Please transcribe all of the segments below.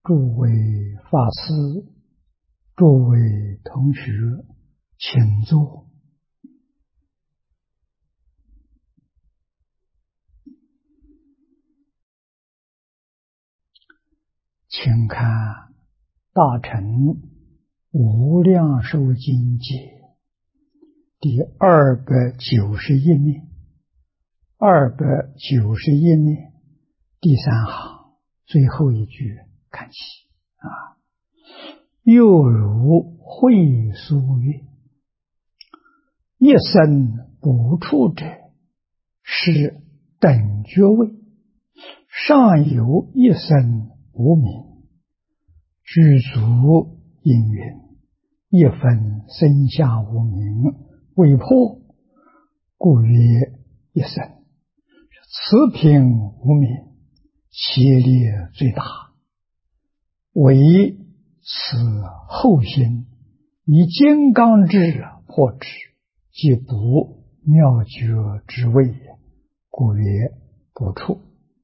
诸位法师，诸位同学，请坐。请看《大乘无量寿经解》第291面，291面第3行最后一句看起又如会疏曰：一生不处者，是等觉位，尚有一生无明，具足因缘，一分生下无明未破，故曰一生。此品无明，其力最大，为此后心以金刚智破之，即不妙觉之谓也，故曰不处。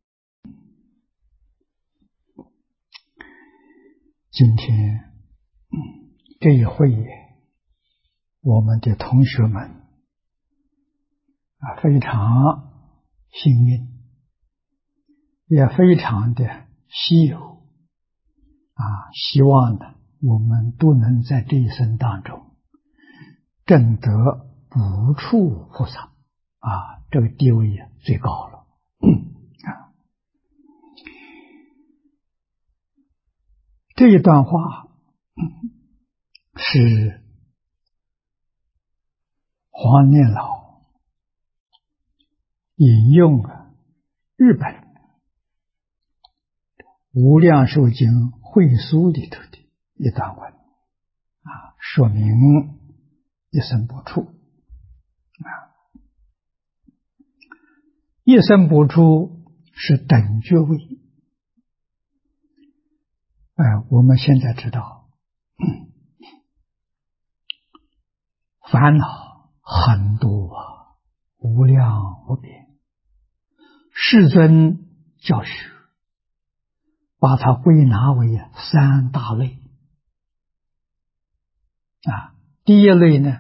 今天这一会议，我们的同学们非常幸运，也非常的稀有希望呢，我们都能在这一生当中证得不处菩萨这个地位最高了这一段话是黄念老引用日本无量寿经会疏里头的一段文说明一生不处一生不处是等觉位。我们现在知道烦恼很多无量无边，世尊教学把它归纳为3大类第一类呢，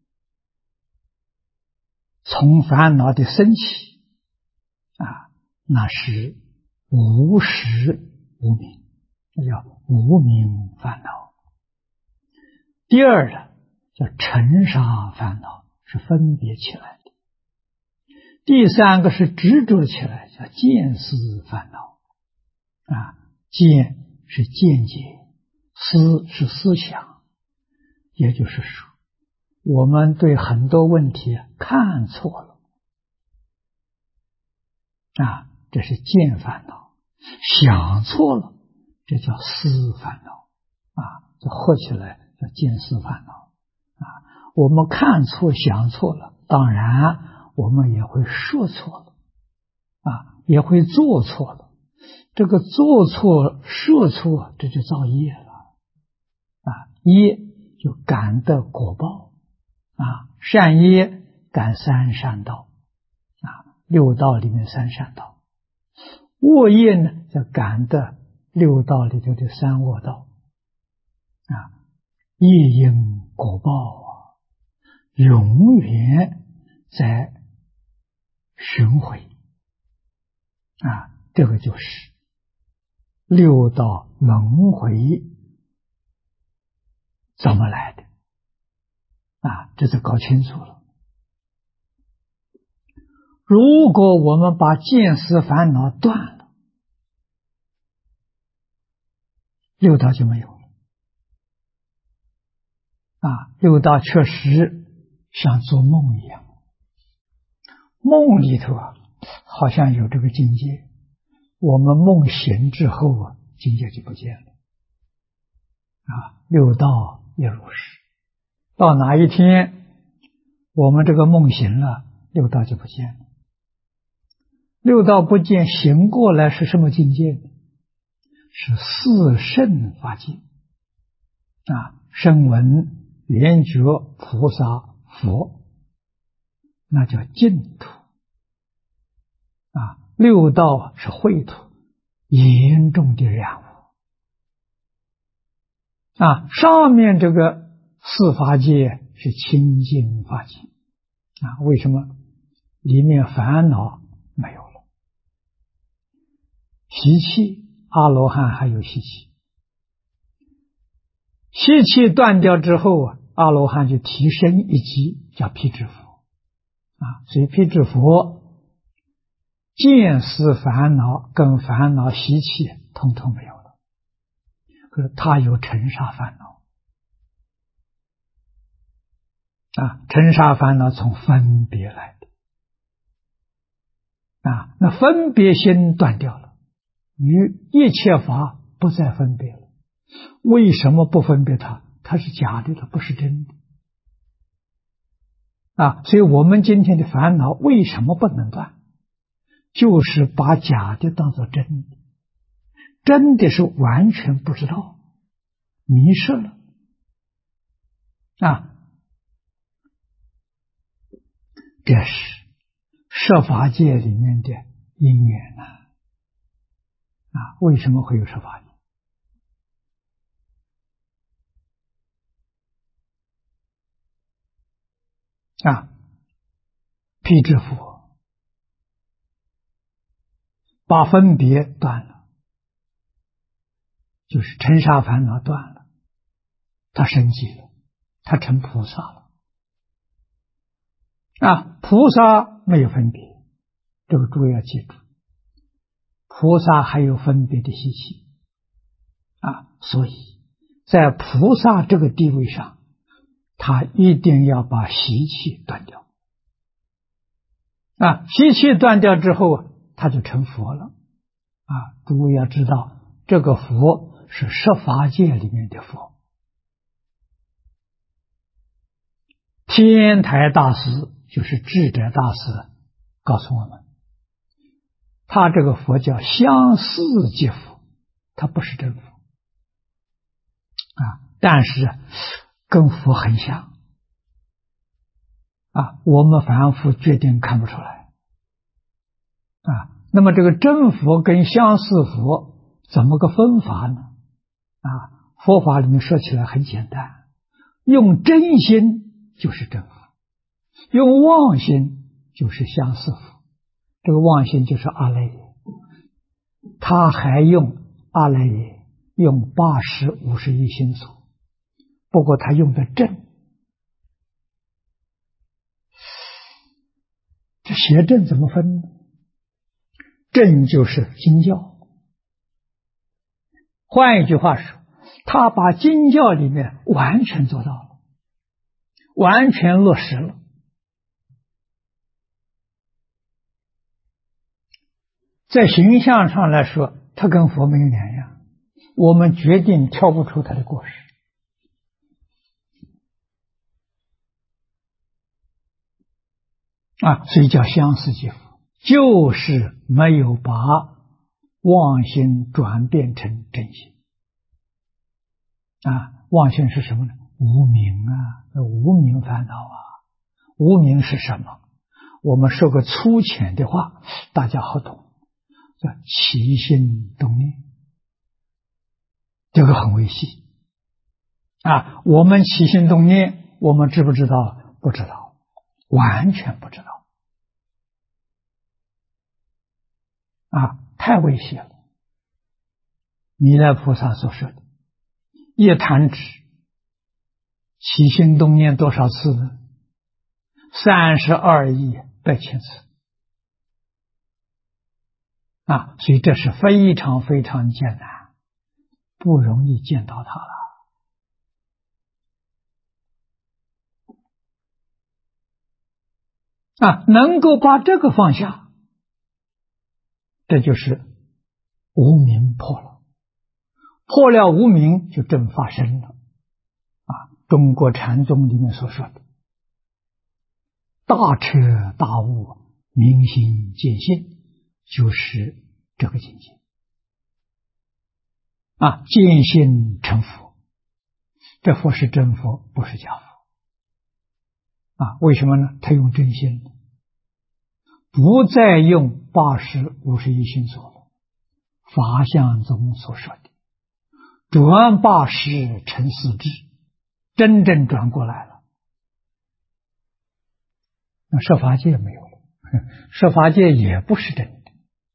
从烦恼的升起那是无始无明，那叫无明烦恼。第二呢，叫尘沙烦恼，是分别起来的。第三个是执着起来，叫见思烦恼见是见解，思是思想，也就是说我们对很多问题看错了这是见烦恼。想错了，这叫思烦恼这合起来叫见思烦恼我们看错想错了，当然我们也会说错了也会做错了。这个做错说错，这就造业了业就感得果报善业感3善道6道里面3善道，恶业呢就感得6道里头的3恶道业因果报永远在循环这个就是6道轮回怎么来的这就搞清楚了。如果我们把见思烦恼断了，6道就没有了6道确实像做梦一样，梦里头好像有这个境界，我们梦醒之后境界就不见了6道也如是。到哪一天我们这个梦醒了，6道就不见了。6道不见，醒过来是什么境界呢？是四圣法界声闻缘觉菩萨佛，那叫净土6道是秽土，严重的染污上面这个四法界是清净法界为什么？里面烦恼没有了，习气，阿罗汉还有习气，习气断掉之后阿罗汉就提升一级，叫辟支佛所以辟支佛见思烦恼跟烦恼习气统统没有了，可是他有尘沙烦恼尘沙烦恼从分别来的那分别心断掉了，与一切法不再分别了。为什么不分别它？它是假的，它不是真的所以我们今天的烦恼为什么不能断？就是把假的当作真的，真的是完全不知道，迷失了这是设法界里面的因缘为什么会有设法界？辟支佛把分别断了，就是尘沙烦恼断了，他升级了，他成菩萨了菩萨没有分别，这个诸位要记住，菩萨还有分别的习气所以在菩萨这个地位上，他一定要把习气断掉习气断掉之后他就成佛了诸位要知道，这个佛是十法界里面的佛。天台大师就是智者大师告诉我们，他这个佛叫相似即佛，他不是真佛但是跟佛很像我们凡夫决定看不出来那么这个真佛跟相似佛怎么个分法呢？佛法里面说起来很简单，用真心就是真佛，用妄心就是相似佛。这个妄心就是阿赖耶，他还用阿赖耶用80-51心所，不过他用的正，这邪正怎么分呢？正就是经教，换一句话说，他把经教里面完全做到了，完全落实了。在形象上来说，他跟佛没有两样，我们决定挑不出他的过失所以叫相似即佛，就是没有把妄心转变成真心妄心是什么呢？无明无明烦恼无明是什么？我们说个粗浅的话大家好懂，叫起心动念，这个很微细我们起心动念我们知不知道？不知道，完全不知道太微细了。弥勒菩萨所说的一弹指起心动念多少次呢？32亿8千次所以这是非常非常艰难，不容易见到它了能够把这个放下，这就是无明破了，破了无明就正发生了中国禅宗里面所说的大彻大悟明心见性，就是这个境界见性成佛。这佛是真佛，不是假佛为什么呢？他用真心，不再用80-51心所了，法相宗所说的转八识成四智，真正转过来了。那设法界没有了，设法界也不是真的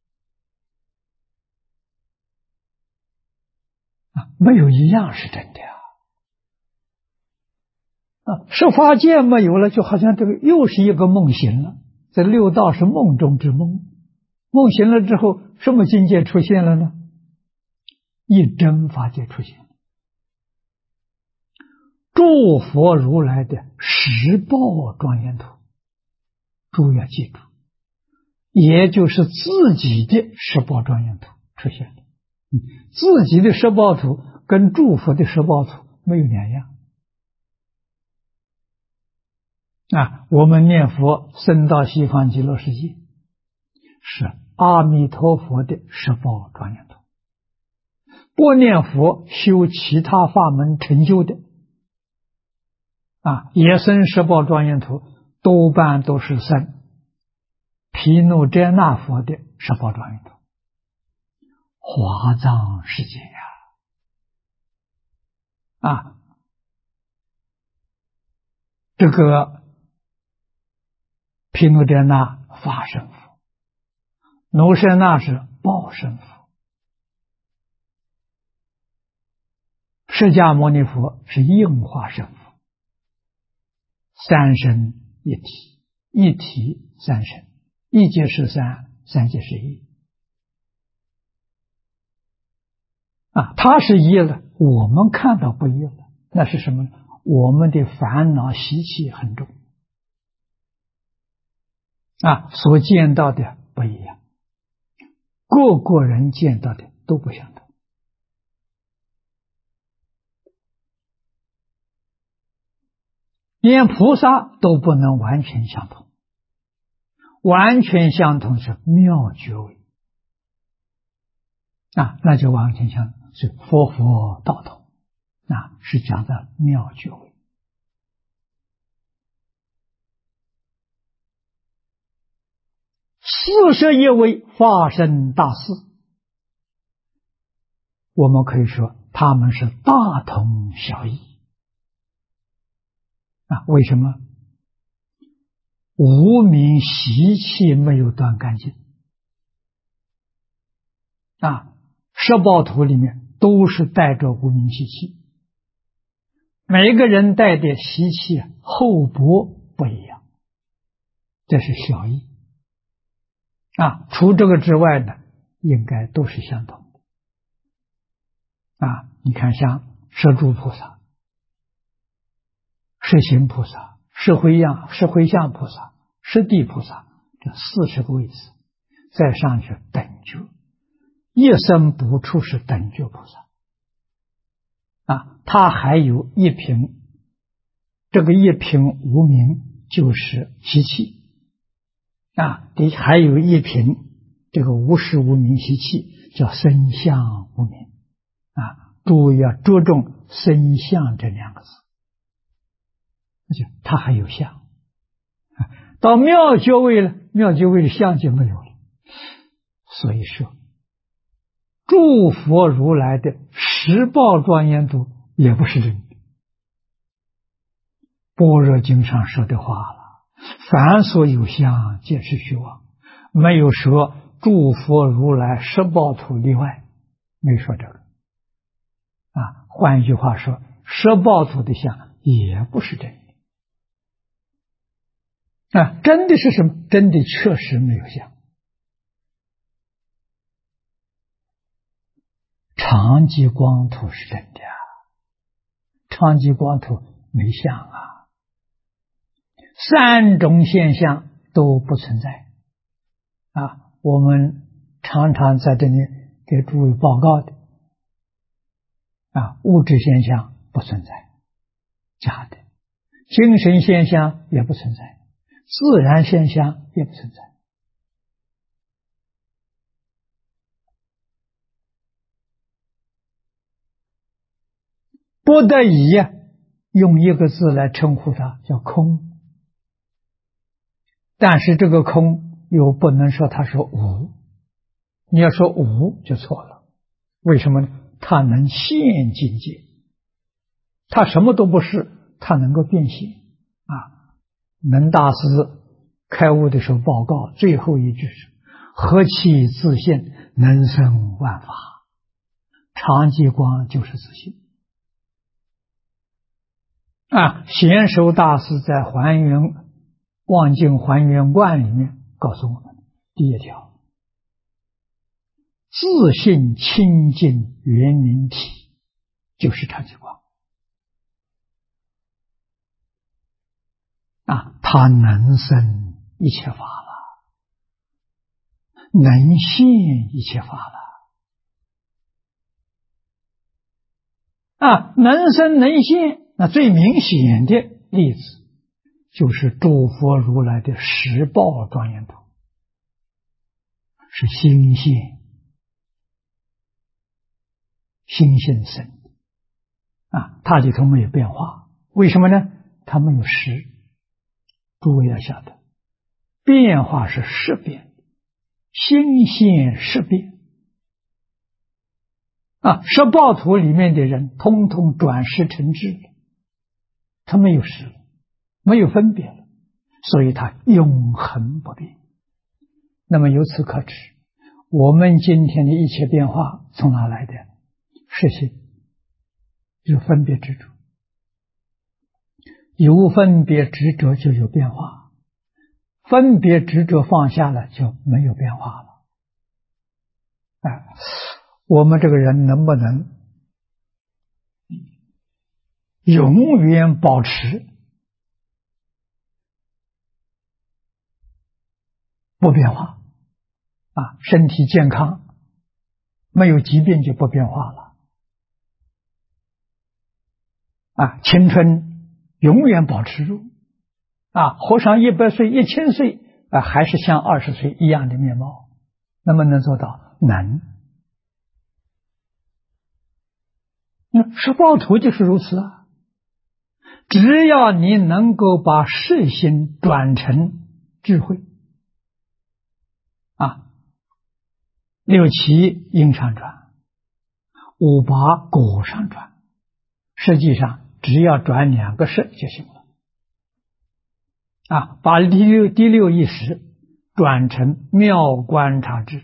没有一样是真的设法界没有了，就好像这个又是一个梦醒了。这六道是梦中之梦，梦醒了之后，什么境界出现了呢？一真法界出现了，诸佛如来的十报庄严图，诸位要记住，也就是自己的十报庄严图出现了。自己的十报图跟诸佛的十报图没有两样我们念佛升到西方极乐世界，是阿弥陀佛的十报庄严图。不念佛修其他法门成就的也生十报庄严图，多半都是生毗卢遮那佛的十报庄严图。华藏世界这个毗卢遮那法身佛，奴舍那是报身佛，释迦牟尼佛是应化身佛，三身一体，一体三身，一即是三，三即是一它是一了，我们看到不一了，那是什么？我们的烦恼习气很重所见到的不一样，个个人见到的都不相同。连菩萨都不能完全相同，完全相同是妙觉位那就完全相同是佛佛道同是讲的妙觉位。41位化身大士，我们可以说他们是大同小异为什么？无明习气没有断干净十报图里面都是带着无明习气，每个人带的习气厚薄不一样，这是小异除这个之外呢，应该都是相同的你看像摄诸菩萨、摄行菩萨、摄回向菩萨、摄地菩萨，这40个位置，再上去等觉，一生不出是等觉菩萨他还有一品，这个一品无明就是习气还有一品这个无始无明习气叫身相无明注意要着重身相这两个字，它还有相到妙觉位了，妙觉位的相就没有了。所以说诸佛如来的十报庄严度也不是真的。般若经上说的话了，凡所有相皆是虚妄，没有说诸佛如来十报图例外，没说这个换一句话说，十报图的相也不是真的真的是什么？真的确实没有相。常寂光图是真的常寂光图没相三种现象都不存在我们常常在这里给诸位报告的物质现象不存在，假的；精神现象也不存在，自然现象也不存在。不得已用一个字来称呼它，叫空。但是这个空又不能说它是无，你要说无就错了。为什么呢？ 他能现境界，他什么都不是，他能够变现啊。能大师开悟的时候报告最后一句是：何其自现，能生万法。常寂光就是自信啊。贤首大师在望境还原观里面告诉我们，第一条，自信清净圆明体就是常寂光啊，它能生一切法了，能现一切法了啊，能生能现。那最明显的例子就是诸佛如来的十报庄严图，是心现生啊，它里头没有变化。为什么呢？它没有识。诸位要晓得，变化是识变，心现识变啊。十报图里面的人通通转识成智了，他没有识了，没有分别了，所以他永恒不变。那么由此可知，我们今天的一切变化从哪来的？是心，有分别执着，有分别执着就有变化，分别执着放下了就没有变化了。我们这个人能不能永远保持不变化啊？身体健康，没有疾病就不变化了啊！青春永远保持住啊！活上100岁、1000岁啊，还是像20岁一样的面貌，能不能做到？能。那十报图就是如此啊！只要你能够把识心转成智慧啊，6七因上转，5八果上转，实际上只要转2个识就行了啊！把第六意识转成妙观察智，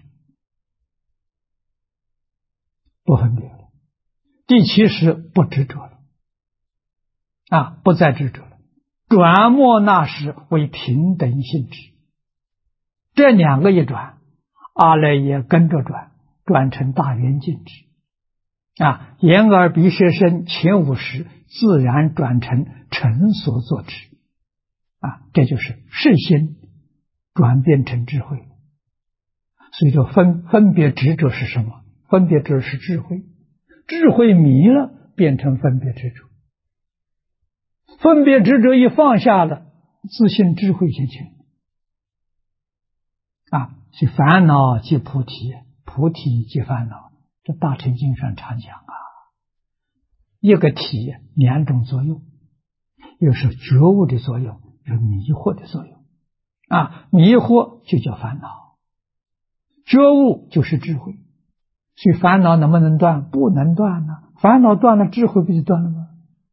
不分别了。第7识不执着了啊，不再执着了，转莫那识为平等性质。这2个一转，阿赖耶跟着转，转成大圆镜智啊，眼耳鼻舌身前5识自然转成成所作智啊，这就是识心转变成智慧。所以说分别执着是什么？分别执着是智慧，智慧迷了变成分别执着，分别执着一放下了，自信智慧现前啊。所以烦恼即菩提，菩提即烦恼，这大乘经上常讲啊。一个体2种作用，又是觉悟的作用，有迷惑的作用啊。迷惑就叫烦恼，觉悟就是智慧。所以烦恼能不能断？不能断呢。烦恼断了，智慧不就断了吗？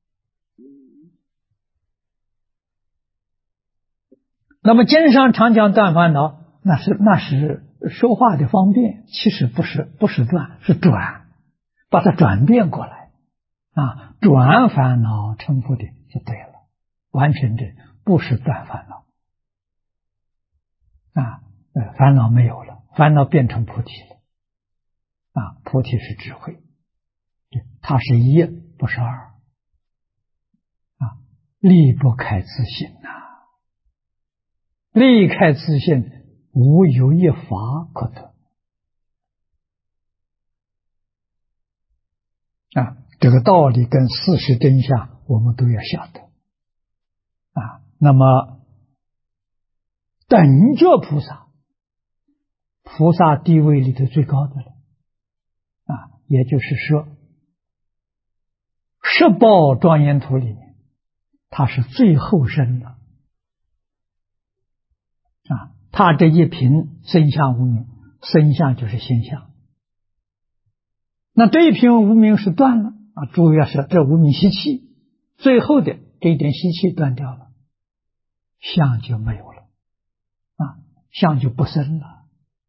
那么经上常讲断烦恼，那是说话的方便，其实不是断，是转，把它转变过来啊，转烦恼成佛的就对了，完全的不是断烦恼啊，烦恼没有了，烦恼变成菩提了啊，菩提是智慧，它是1不是2啊，离不开自信呐，离开自信，无有一法可得啊！这个道理跟事实真相，我们都要晓得啊。那么，等觉菩萨，菩萨地位里头最高的了啊，也就是说，十报庄严图里面，他是最后生了啊。他这一品生相无名，生相就是现象。 那这一片无明是断了啊，主要是这无明习气，最后的这一点习气断掉了，相就没有了啊，相就不生了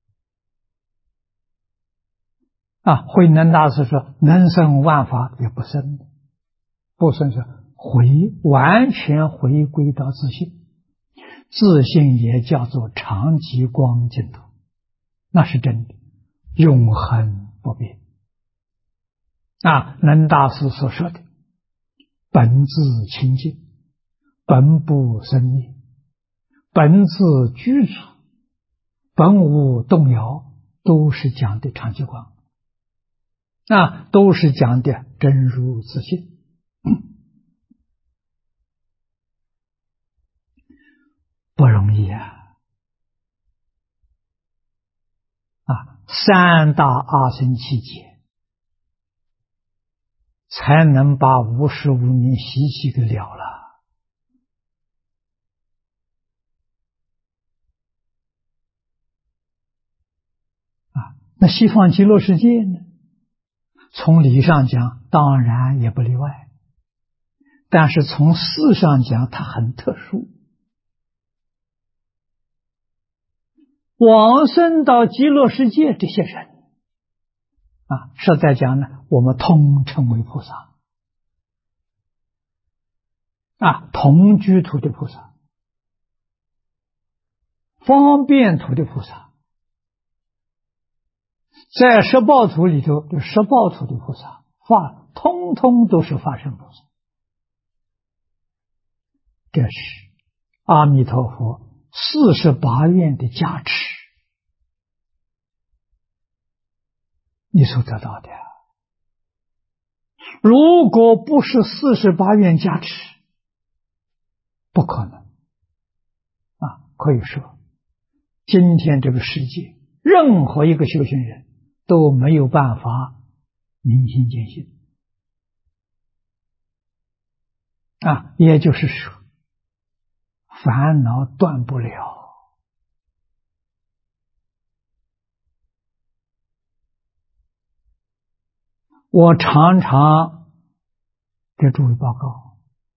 啊。慧能大师说：“能生万法也不生，不生是完全回归到自性，自性也叫做常寂光净土，那是真的，永恒不变。”啊，能大师所说的本自清净，本不生灭，本自具足，本无动摇，都是讲的常寂光，啊，都是讲的真如自性。不容易啊！三大阿僧祇劫才能把无始无明习气给了了。那西方极乐世界呢？从理上讲，当然也不例外，但是从事上讲，它很特殊。往生到极乐世界这些人实在讲呢，我们通称为菩萨同居土的菩萨，方便土的菩萨，在十报土里头，这十报土的菩萨通通都是法身菩萨。这是阿弥陀佛48愿的加持，你所得到的。如果不是48愿加持，不可能可以说今天这个世界任何一个修行人都没有办法明心见性也就是说烦恼断不了。我常常给诸位报告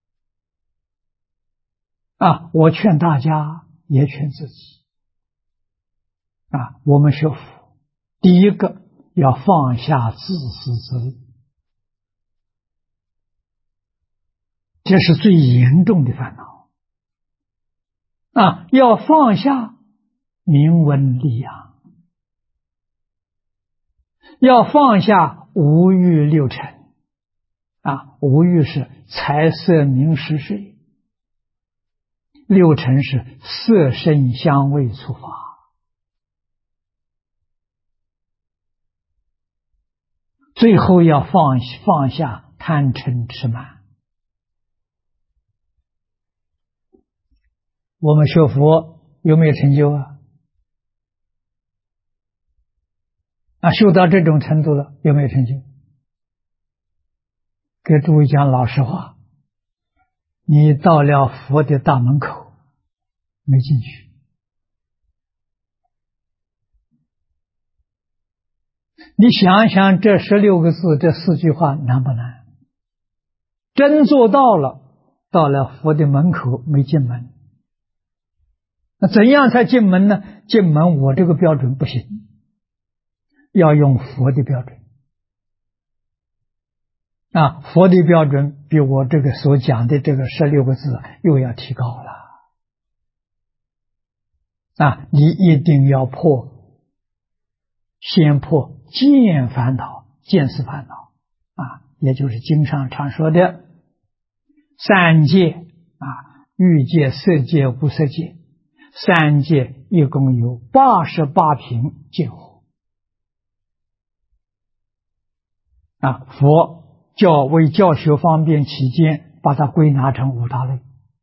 我劝大家也劝自己我们学佛第一个要放下自私自利，这是最严重的烦恼要放下名闻利养，要放下五欲六尘五欲是财色名食睡，六尘是色声香味触法，最后要放下贪嗔痴慢。我们学佛有没有成就修到这种程度了，有没有成就？给诸位讲老实话，你到了佛的大门口没进去，你想想这16个字，这4句话难不难？真做到了，到了佛的门口没进门。那怎样才进门呢？进门我这个标准不行，要用佛的标准佛的标准比我这个所讲的这个16个字又要提高了你一定要先破见烦恼，见思烦恼也就是经上常说的三界欲界、色界、无色界，三界一共有88品见惑佛为教学方便起见，把它归纳成5大类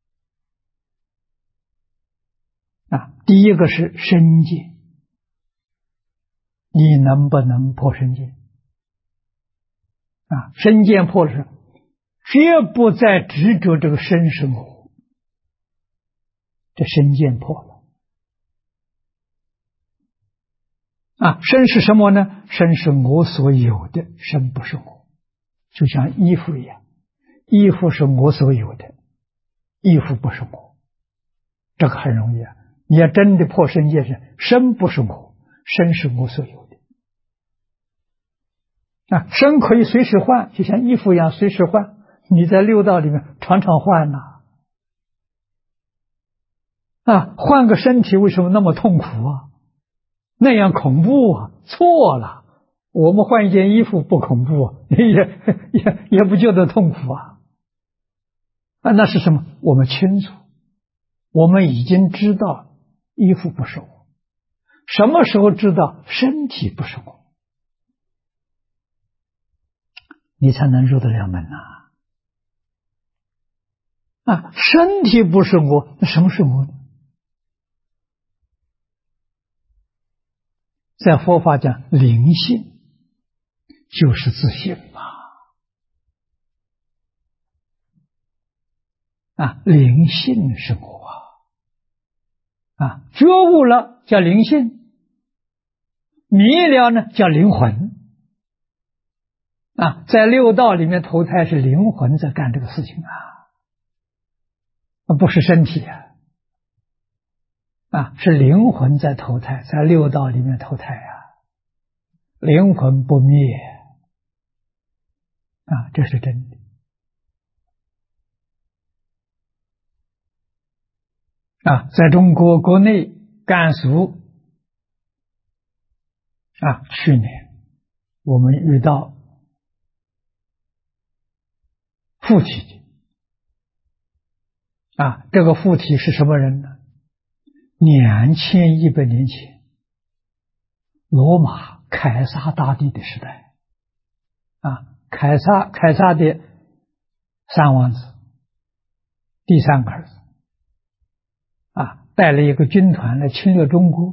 第一个是身见，你能不能破身见身见破了，绝不再执着这个身是我，这身见破了身是什么呢？身是我所有的，身不是我，就像衣服一样，衣服是我所有的，衣服不是我，这个很容易啊。你要真的破身见身，身不是我，身是我所有的。身可以随时换，就像衣服一样随时换。你在六道里面常常换换个身体为什么那么痛苦啊？那样恐怖啊！错了，我们换一件衣服不恐怖，也不觉得痛苦那是什么？我们清楚，我们已经知道衣服不是我，什么时候知道身体不是我？你才能入得了门身体不是我，那什么是我呢？在佛法讲灵性，就是自信灵性是我觉悟了叫灵性，迷了呢叫灵魂在六道里面投胎是灵魂在干这个事情不是身体是灵魂在投胎，在六道里面投胎灵魂不灭这是真的在中国国内甘肃去年我们遇到附体这个附体是什么人呢？2100年前罗马凯撒大帝的时代凯撒的三王子，第三个儿子带了一个军团来侵略中国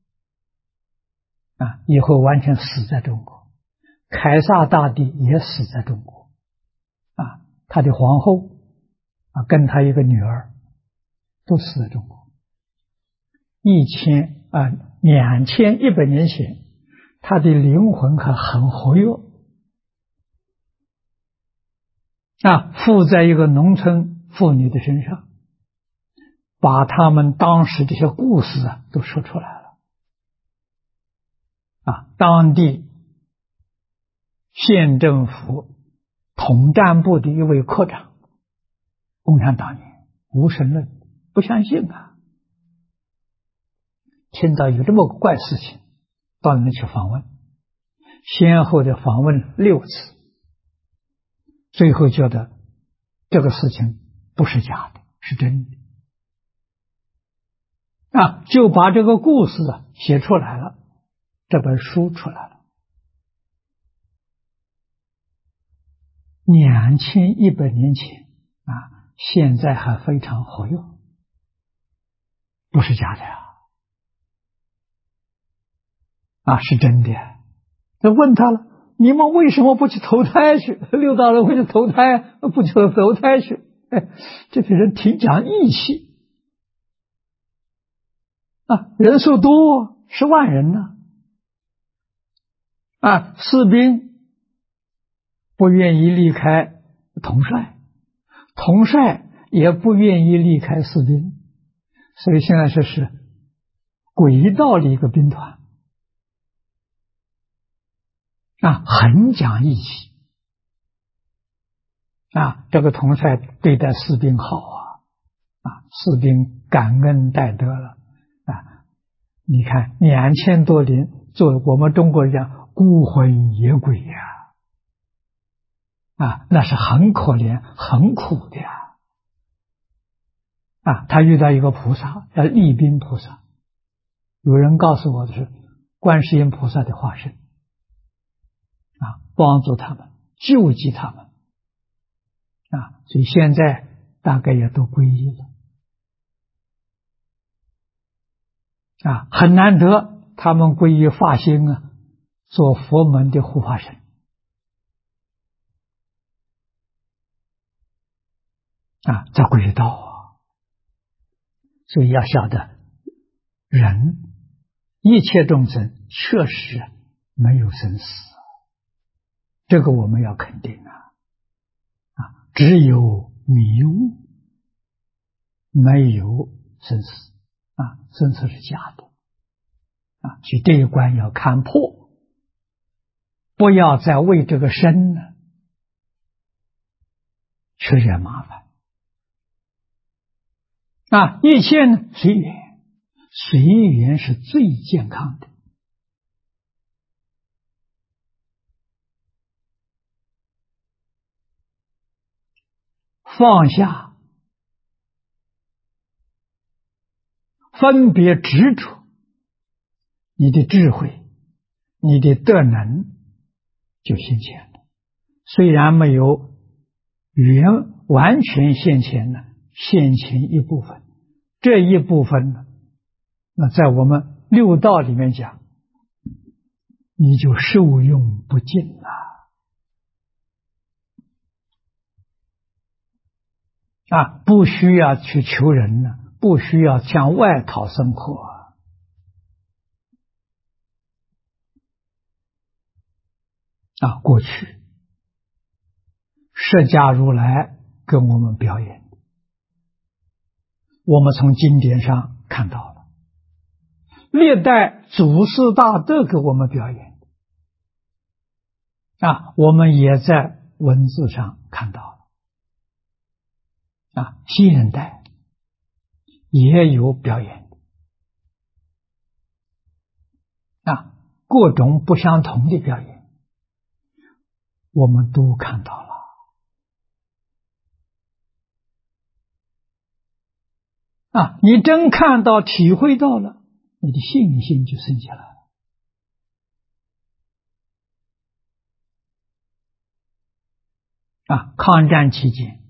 以后完全死在中国。凯撒大帝也死在中国他的皇后跟他一个女儿都死在中国。2100年前，他的灵魂还很活跃附在一个农村妇女的身上，把他们当时这些故事都说出来了当地县政府统战部的一位科长，共产党员，无神论，不相信听到有这么个怪事情，到那里去访问，先后的访问6次，最后觉得这个事情不是假的，是真的就把这个故事写出来了，这本书出来了。2100年前现在还非常活跃，不是假的是真的。就问他了，你们为什么不去投胎去？六道轮回去投胎，不去投胎去？这个人挺讲义气人数多，10万人呢士兵不愿意离开统帅，统帅也不愿意离开士兵，所以现在这是轨道的一个兵团很讲义气这个统帅对待士兵好士兵感恩戴德了你看2000多年，作为我们中国人讲孤魂野鬼那是很可怜很苦的他遇到一个菩萨叫利宾菩萨，有人告诉我的是观世音菩萨的化身帮助他们救济他们所以现在大概也都皈依了很难得他们皈依发心做佛门的护法神在轨道所以要晓得人一切众生确实没有生死，这个我们要肯定只有迷雾，没有生死生死是假的所以这一关要看破，不要再为这个生呢去惹麻烦一切呢随缘，随缘是最健康的。放下分别执着，你的智慧，你的德能就现前了。虽然没有完全现前呢，现前一部分，这一部分呢，那在我们六道里面讲，你就受用不尽了不需要去求人了，不需要向外讨生活过去释迦如来跟我们表演，我们从经典上看到了，历代祖师大德给我们表演我们也在文字上看到了现代也有表演各种不相同的表演我们都看到了你真看到体会到了，你的信心就升起来了抗战期间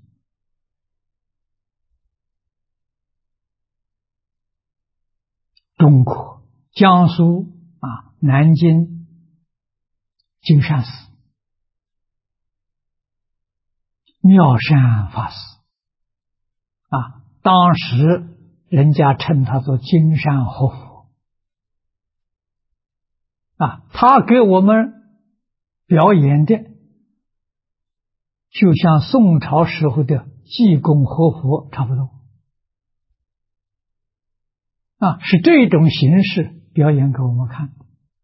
中国江苏南京金山寺妙善法师当时人家称他做金山活佛他给我们表演的就像宋朝时候的济公活佛差不多是这种形式表演给我们看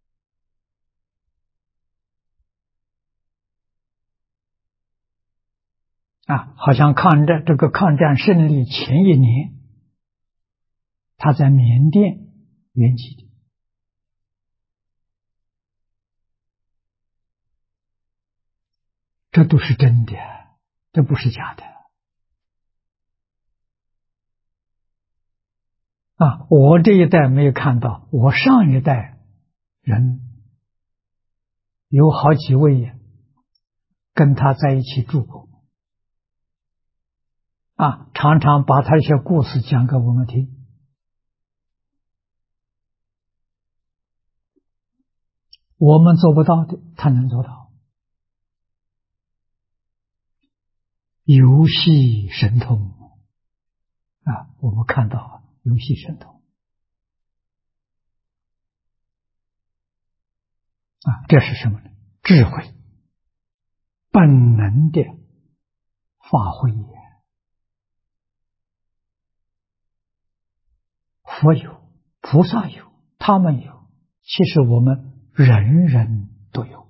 好像这个抗战胜利前一年，他在缅甸圆寂的这都是真的，这不是假的我这一代没有看到，我上一代人有好几位跟他在一起住过常常把他一些故事讲给我们听我们做不到的他能做到游戏神通我们看到游戏神通这是什么呢？智慧本能的发挥佛有，菩萨有，他们有，其实我们人人都有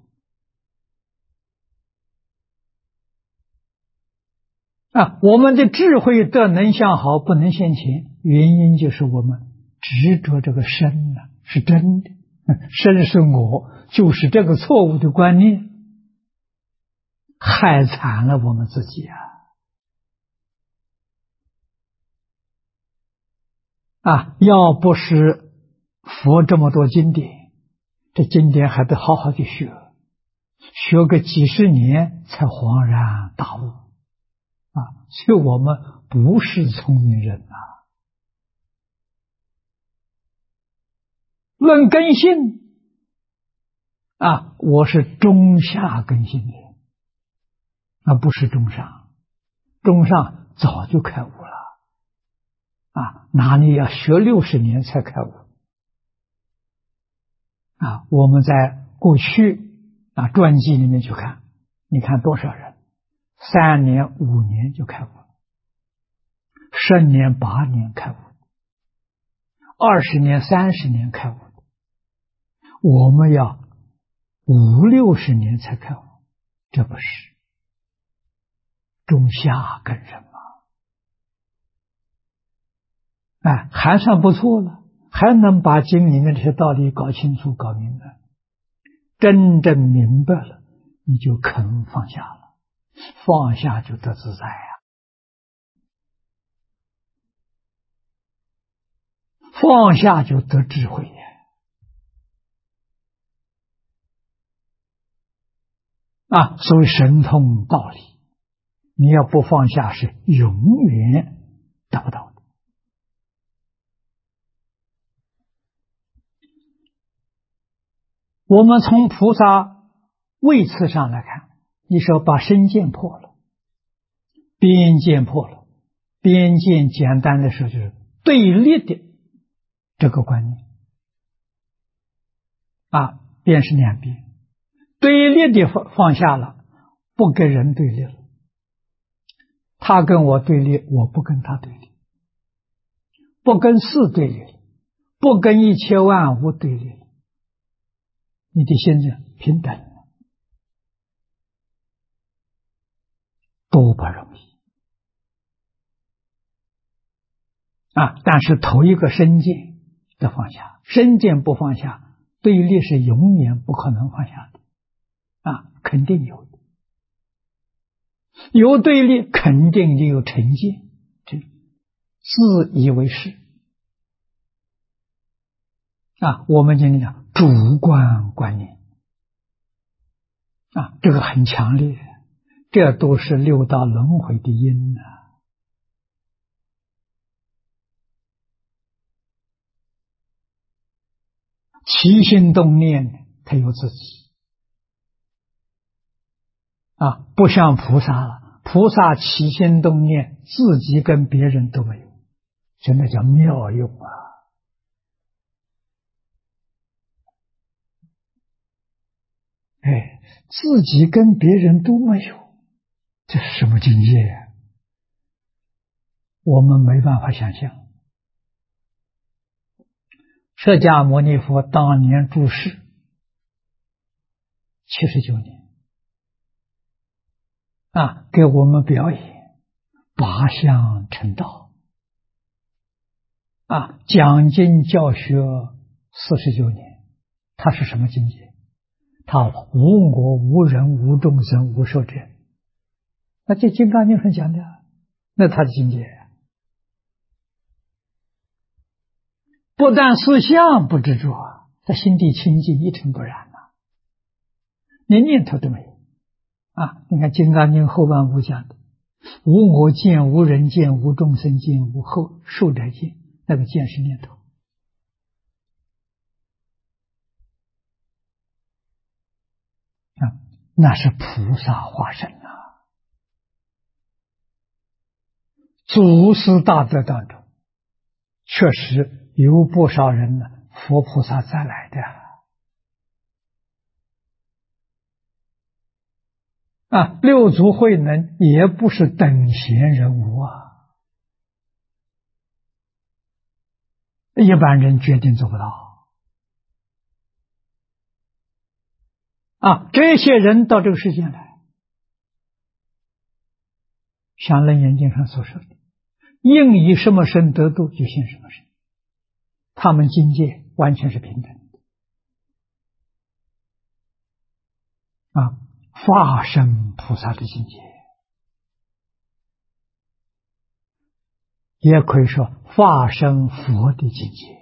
我们的智慧的能向好不能现前，原因就是我们执着这个身是真的，身是我，就是这个错误的观念害惨了我们自己要不是佛这么多经典，这经典还得好好的学个几十年才恍然大悟所以我们不是聪明人论根性我是中下根性的不是中上，中上早就开悟了哪里要学60年才开悟我们在过去传记里面去看，你看多少人3年5年就开悟了，10年8年开悟，20年30年开悟，我们要50、60年才开悟，这不是中下根人吗？还算不错了，还能把经里面这些道理搞清楚搞明白，真正明白了，你就肯放下了，放下就得自在放下就得智慧所谓神通道理，你要不放下是永远得不到的。我们从菩萨位次上来看，你说把身见破了，边见破了，边见简单的说就是对立的这个观念边是两边，对立的放下了，不跟人对立了，他跟我对立，我不跟他对立，不跟事对立了，不跟一切万物对立了，你的心就平等了，多不容易但是头一个身见的放下，身见不放下，对立是永远不可能放下的肯定有的，有对立肯定就有成见，这自以为是我们今天讲主观观念这个很强烈，这都是六道轮回的因起心动念他有自己不像菩萨了，菩萨起心动念自己跟别人都没有，所以那叫妙用自己跟别人都没有，这是什么境界呀？我们没办法想象。释迦牟尼佛当年住世79年给我们表演八相成道讲经教学49年，他是什么境界？他无我无人无众生无寿者，那这金刚经上讲的，那他的境界不但思相不执着他心地清净一尘不染连念头都没有你看金刚经后半部讲的无我见无人见无众生见无后寿者见，那个见是念头那是菩萨化身祖师大德当中确实有不少人佛菩萨再来的六祖慧能也不是等闲人物一般人决定做不到这些人到这个世界来，像楞严经上所说的，应以什么身得度就现什么身，他们境界完全是平等的化身菩萨的境界，也可以说化身佛的境界。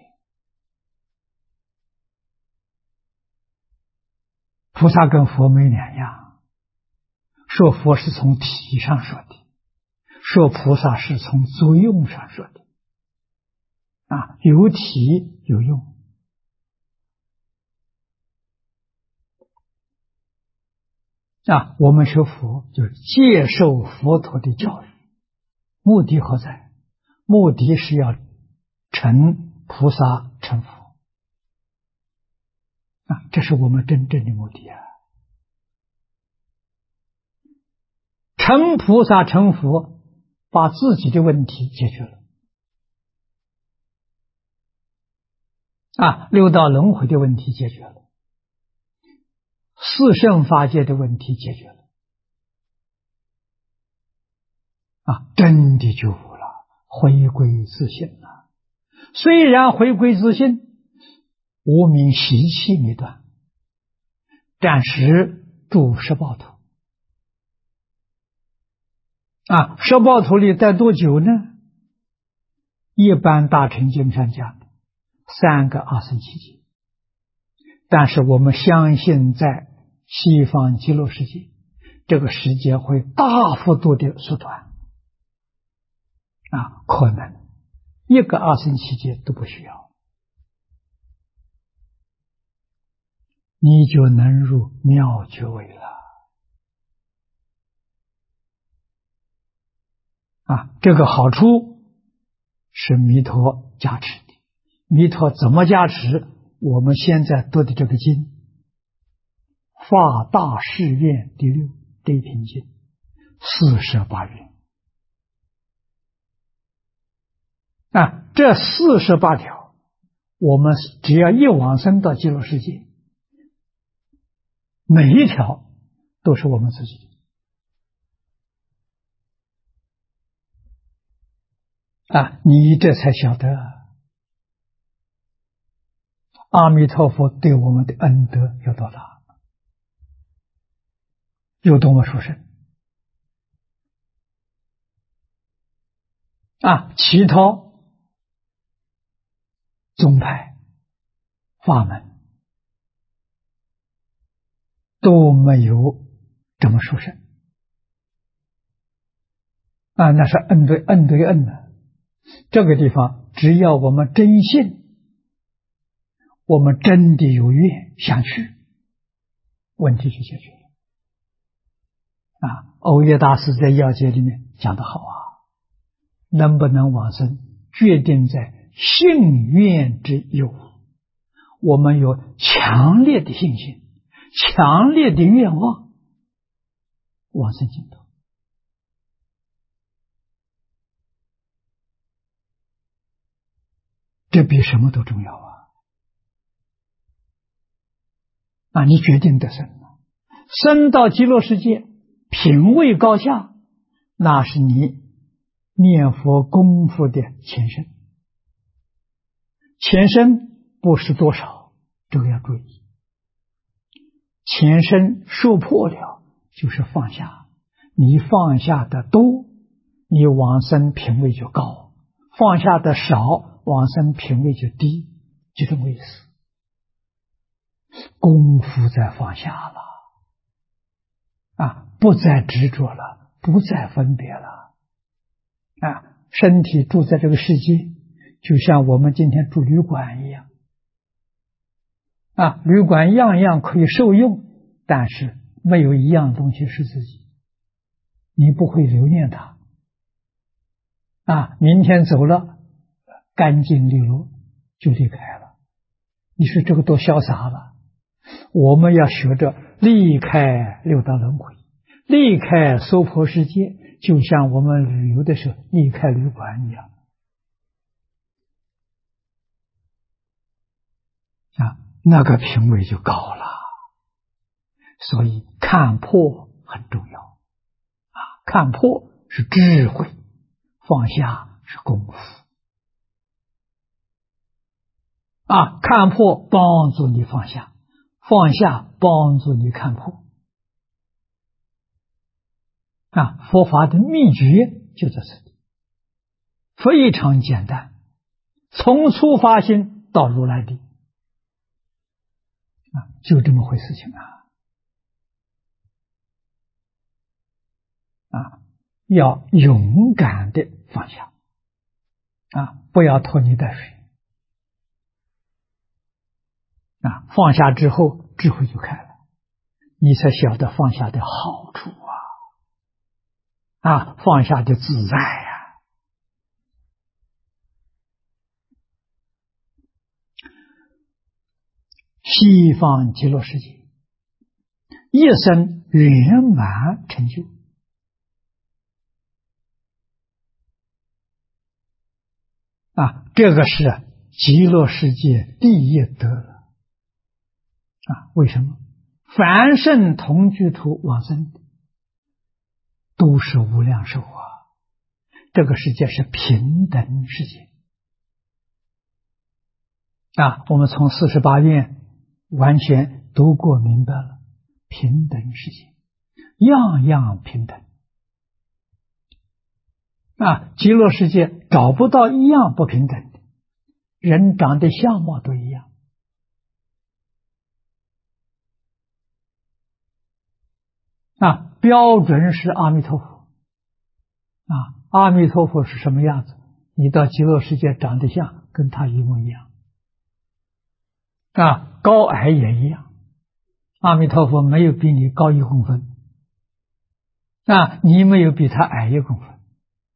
菩萨跟佛没两样，说佛是从体上说的，说菩萨是从作用上说的有体有用我们学佛就是接受佛陀的教育，目的何在？目的是要成菩萨成佛这是我们真正的目的啊！成菩萨成佛，把自己的问题解决了六道轮回的问题解决了，四圣法界的问题解决了真的觉悟了，回归自性了。虽然回归自性，无明习气未断，暂时住十报土十报土里待多久呢？一般大乘经上讲的3个阿僧祇劫，但是我们相信在西方极乐世界，这个时间会大幅度的缩短可能一个阿僧祇劫都不需要，你就能入妙觉位了这个好处是弥陀加持的。弥陀怎么加持？我们现在读的这个经法大誓愿第6地品经48愿这48条，我们只要一往生到极乐世界，每一条都是我们自己的你这才晓得阿弥陀佛对我们的恩德有多大，有多么殊胜其他宗派法门都没有这么殊胜那是恩对恩对恩的。这个地方只要我们真信，我们真的有愿想去，问题就解决了欧耶大师在要解里面讲得好能不能往生决定在信愿之有，我们有强烈的信心，强烈的愿望往生净土这比什么都重要你决定得生生到极乐世界，品位高下，那是你念佛功夫的前身。前身不是多少，这个要注意。前身受破了，就是放下。你放下的多，你往生品位就高；放下的少，往生品位就低，就这么意思。功夫在放下了不再执着了，不再分别了身体住在这个世界，就像我们今天住旅馆一样旅馆样样可以受用，但是没有一样东西是自己，你不会留念它明天走了，干净利落就离开了。你说这个多潇洒了。我们要学着离开六道轮回，离开娑婆世界，就像我们旅游的时候离开旅馆一样那个品位就高了。所以看破很重要看破是智慧，放下是功夫看破帮助你放下，放下帮助你看破佛法的秘诀就在这里，非常简单，从初发心到如来地就这么回事情要勇敢的放下不要拖泥带水放下之后智慧就开了，你才晓得放下的好处放下的自在习西方极乐世界，一生圆满成就。这个是极乐世界第一德了。为什么？凡圣同居土往生的都是无量寿这个世界是平等世界。我们从48愿完全读过明白了，平等世界，样样平等。极乐世界找不到一样不平等的，人长得相貌都一样。标准是阿弥陀佛。阿弥陀佛是什么样子？你到极乐世界长得像，跟他一模一样。高矮也一样。阿弥陀佛没有比你高1公分，你没有比他矮1公分。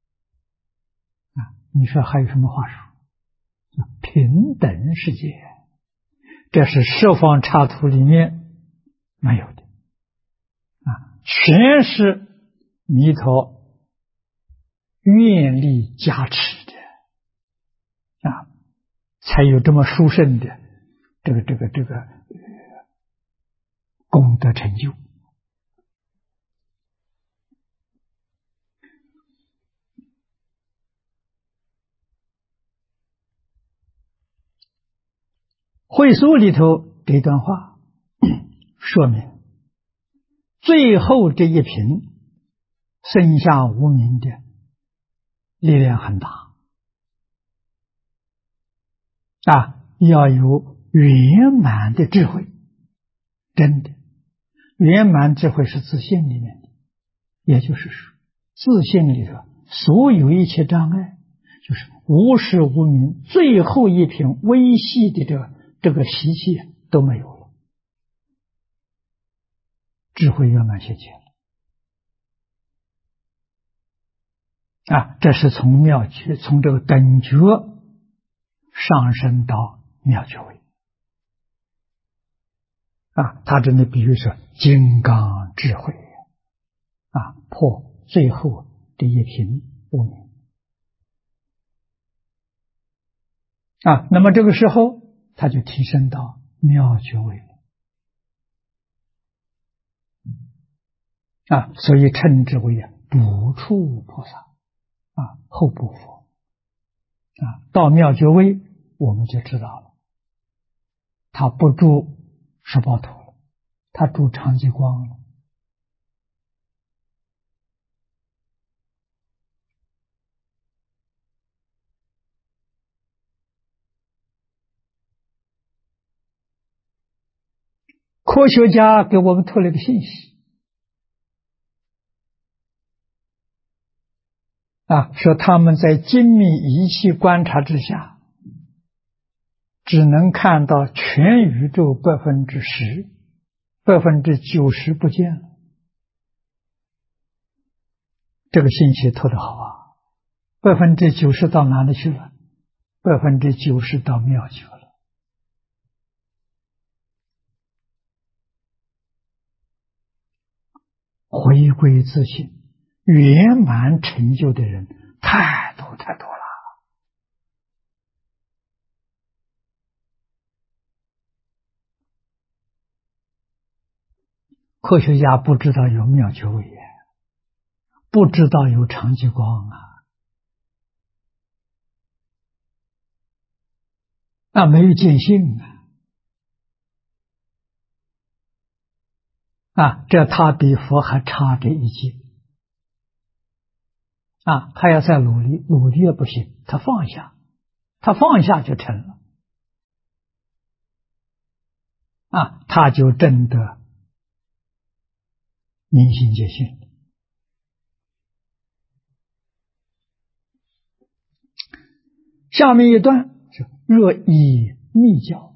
你说还有什么话说？平等世界，这是十方刹土里面没有的。全是弥陀愿力加持的才有这么殊胜的这个功德成就。会疏里头这段话说明，最后这一品剩下无明的力量很大要有圆满的智慧。真的，圆满智慧是自信里面的，也就是说，自信里头所有一切障碍，就是无始无明，最后一品微细的这个习气都没有了，智慧圆满现前了。这是从妙觉，从这个等觉上升到妙觉位。他这里比喻说金刚智慧破最后这一品无明那么这个时候他就提升到妙觉位了所以称之为补处菩萨后补佛到妙觉位我们就知道了，他不住十报土了，他住长寂光了。科学家给我们透了一个信息说他们在精密仪器观察之下，只能看到全宇宙10%，90%不见了。这个信息透得好90%到哪里去了？90%到妙觉了。回归自信，圆满成就的人太多了。科学家不知道有妙觉位，不知道有长寂光没有见性这他比佛还差这一截还要再努力也不行，他放下就成了他就证得明心见性。下面一段是若以密教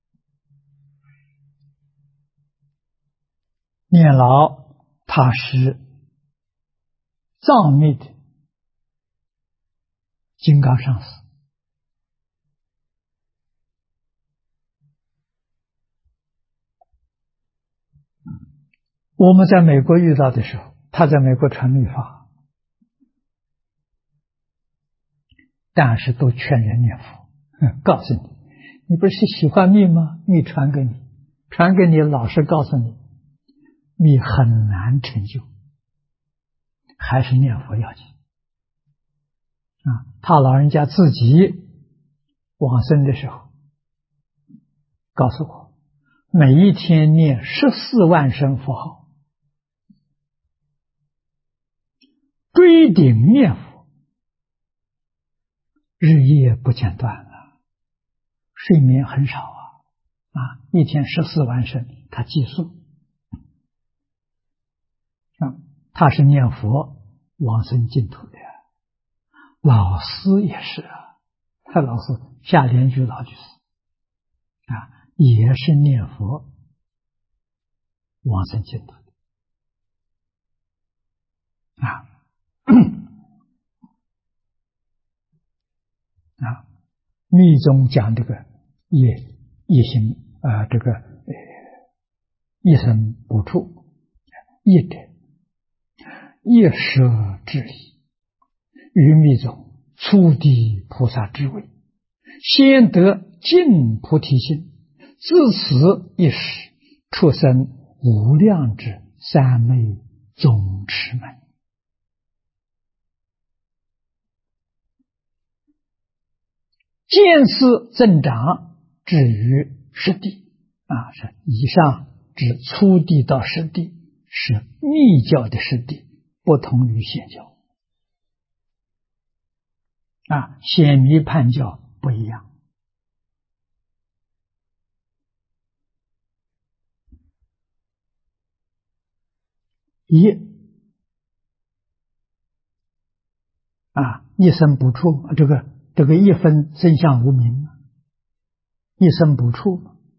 念老，他是藏密的金刚上师我们在美国遇到的时候，他在美国传密法，但是都劝人念佛，告诉你，你不是喜欢密吗？密传给你，传给你，老师告诉你，密很难成就，还是念佛要紧啊！他老人家自己往生的时候告诉我，每一天念14万声佛号，追顶念佛，日夜不间断啊，睡眠很少啊，一天14万声，他计数啊，他是念佛往生净土的。老师也是啊，他老师夏莲居老居士啊，也是念佛往生净土的啊。啊，密宗讲这个业行这个一生不处，业者业舍之理，于密宗初地菩萨之位，先得净菩提心，自此一时出生无量之三昧宗持门。见思增长至于实地啊，是以上指初地到实地，是密教的实地，不同于显教啊，显密判教不一样。一生不处，这个一分生相无明，一生不处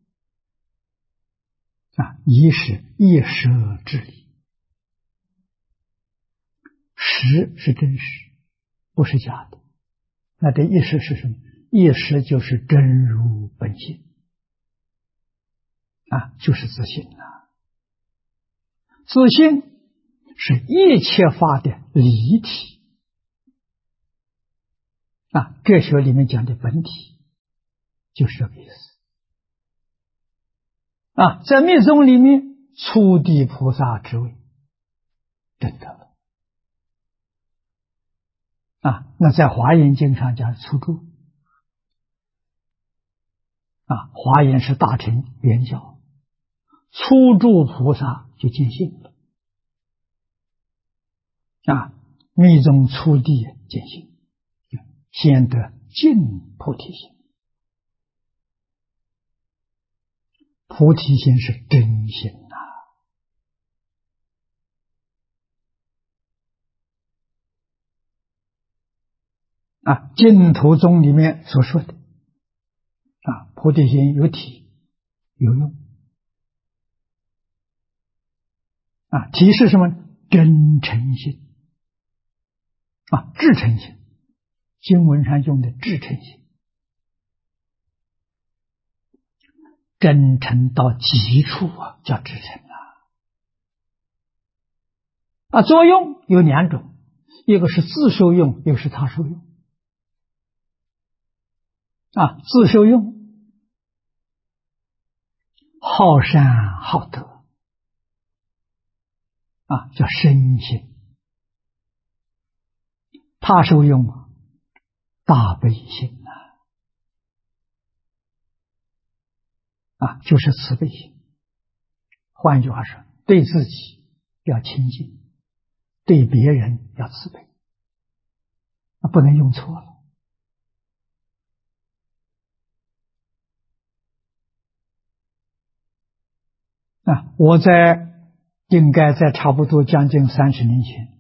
啊，一是业舍之理，实是真实，不是假的。那这一实是什么？一实就是真如本性啊，就是自性啊。自性是一切法的离体啊，哲学里面讲的本体就是这个意思啊。在密宗里面，初地菩萨之位证得了啊。那在华严经上讲初住啊，华严是大乘圆教，初住菩萨就见性了啊。密宗初地见性，先得净菩提心。菩提心是真心啊！净土宗里面所说的啊，菩提心有体有用啊。体是什么？真诚心啊，至诚心。经文上用的至诚心，真诚到极处啊，叫至诚啊。作用有两种，一个是自受用，一个是他受用啊。自受用，好善好德啊，叫身心。他受用大悲心啊，就是慈悲心。换一句话说，对自己要亲近，对别人要慈悲，不能用错了啊。我应该在差不多将近30年前，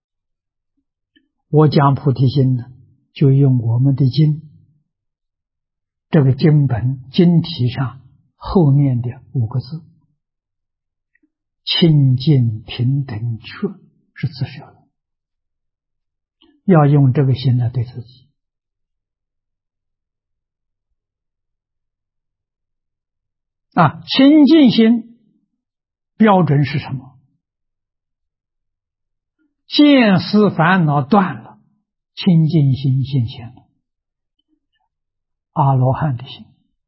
我讲菩提心呢，就用我们的经，这个经本经题上后面的5个字，清净平等觉，是自受的，要用这个心来对自己啊。清净心标准是什么？ 见思烦恼断了，清净心现前了，阿罗汉的心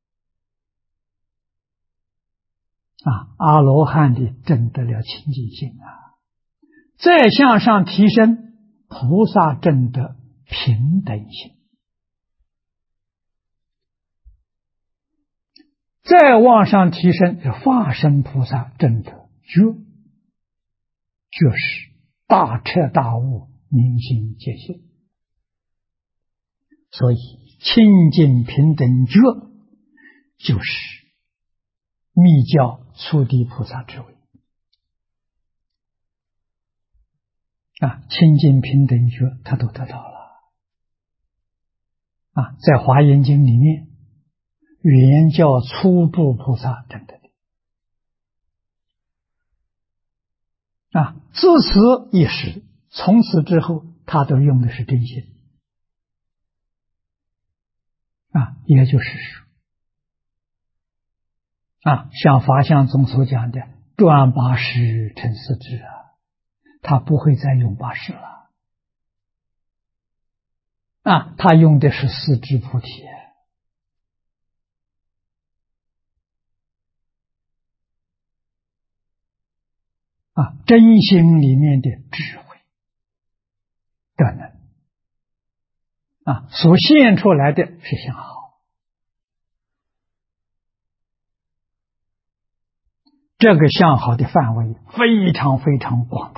阿罗汉的证得了清净心再向上提升，菩萨证得平等心，再往上提升，化身菩萨证得觉，就是大彻大悟，明心见性。所以清净平等觉就是密教初地菩萨之位清净平等觉他都得到了在华严经里面，原教初住菩萨证得自此一时，从此之后他都用的是真心也就是说像法相宗所讲的转八识成四智他不会再用八识了他用的是四智菩提真心里面的智慧德能所现出来的是相好，这个相好的范围非常非常广大，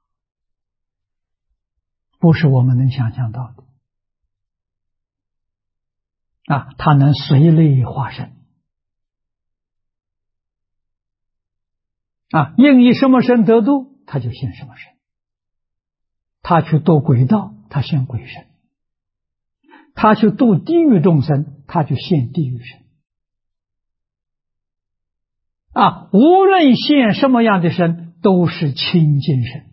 不是我们能想象到的它能随类化身应以什么身得度，他就现什么身。他去度鬼道，他现鬼身；他去度地狱众生，他就现地狱身。无论现什么样的身，都是清净身。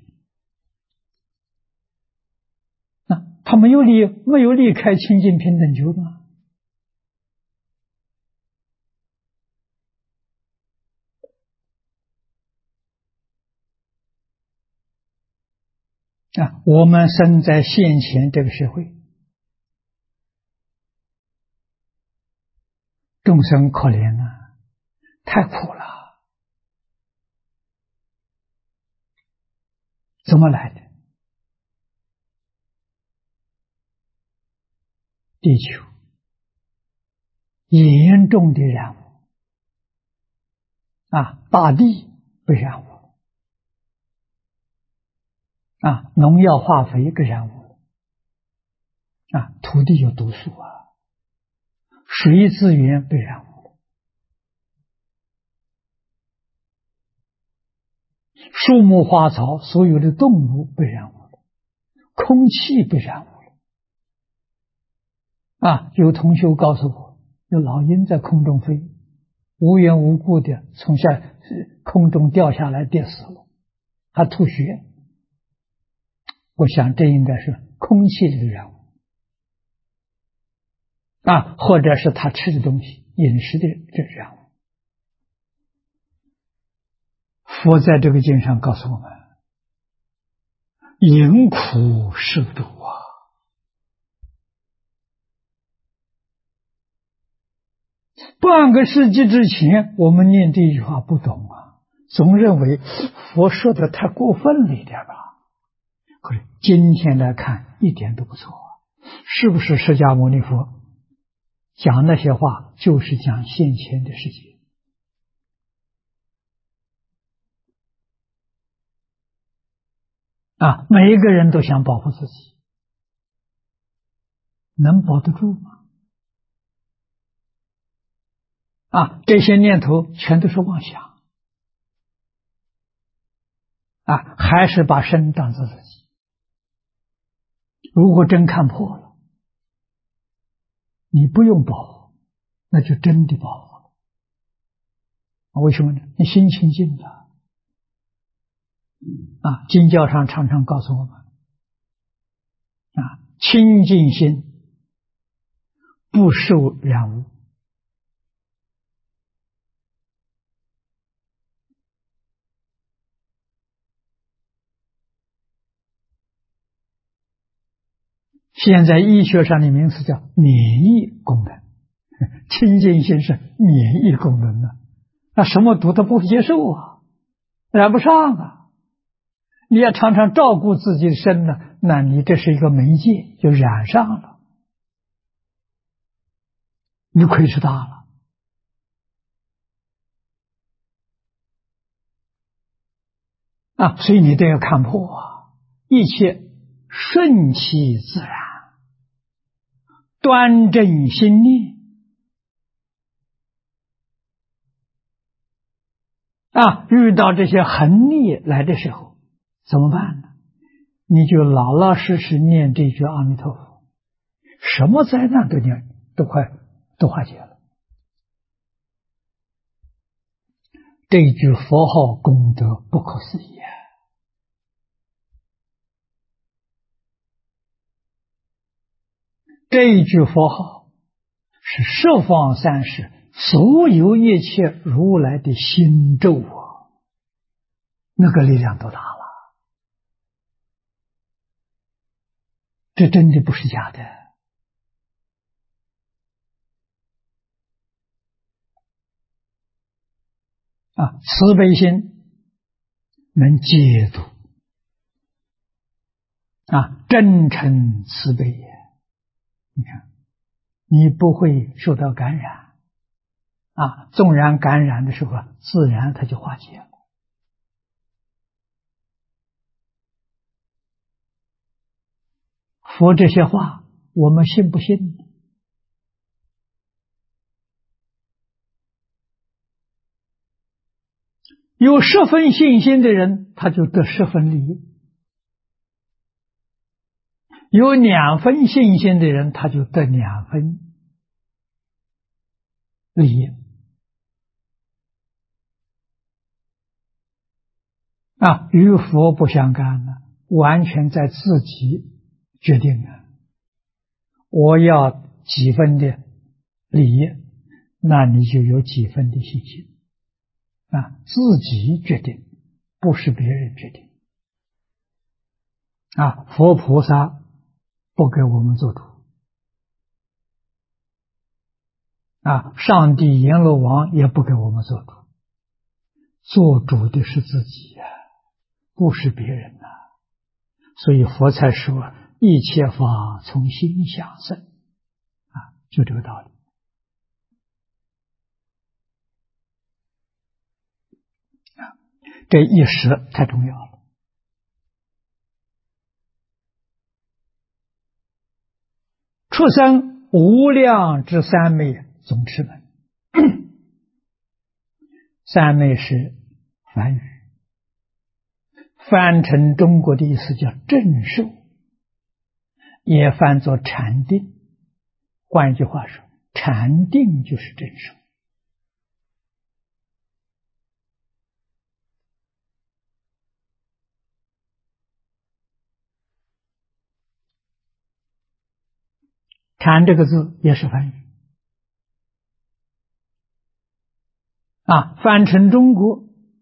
他没有离开清净平等觉吗？我们生在现前这个社会，众生可怜太苦了。怎么来的？地球严重的染污大地被染污农药化肥被染污土地有毒素水资源被染污树木花草所有的动物被染污了，空气被染污了有同学告诉我，有老鹰在空中飞，无缘无故的从空中掉下来跌死了，他吐血。我想这应该是空气里的染污或者是他吃的东西饮食的这染污。佛在这个经上告诉我们，饮苦受毒半个世纪之前，我们念这句话不懂总认为佛说的太过分了一点吧。可是今天来看，一点都不错是不是释迦牟尼佛讲那些话就是讲现前的世界每一个人都想保护自己，能保得住吗？这些念头全都是妄想还是把身当作自己。如果真看破了，你不用保护，那就真的保护了。为什么呢？你心清净了经教上常常告诉我们清净心不受染污现在医学上的名词叫免疫功能，清净心是免疫功能啊，那什么毒它不会接受啊，染不上啊。你要常常照顾自己的身呢，那你这是一个媒介，就染上了，你亏是大了啊！所以你都要看破啊，一切顺其自然，端正心念啊！遇到这些横逆来的时候，怎么办呢？你就老老实实念这句阿弥陀佛，什么灾难都化解了。这一句佛号功德不可思议啊！这一句佛号是十方三世所有一切如来的心咒啊，那个力量多大了！这真的不是假的啊！慈悲心能解毒啊，真诚慈悲也。你看，你不会受到感染啊，纵然感染的时候，自然它就化解了。佛这些话，我们信不信？有10分信心的人，他就得10分利益；有2分信心的人，他就得2分利益。啊，与佛不相干呢，完全在自己决定的。我要几分的利益，那你就有几分的信心啊，自己决定，不是别人决定啊。佛菩萨不给我们做主啊，上帝阎罗王也不给我们做主，做主的是自己呀，不是别人呐。所以佛才说一切法从心想生啊，就这个道理啊。这一时太重要了。出生无量之三昧总持门，三昧是梵语，翻成中国的意思叫正受，也翻作禅定。换一句话说，禅定就是正受。禅这个字也是梵语啊，翻成中国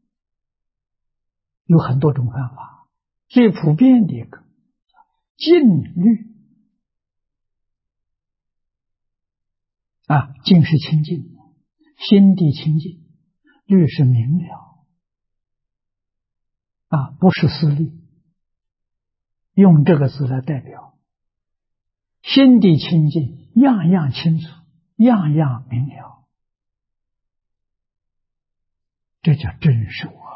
有很多种翻法，最普遍的一个静虑啊，静是清净，心地清净，虑是明了啊，不是思虑，用这个字来代表心地清净，样样清楚，样样明了，这叫正受啊。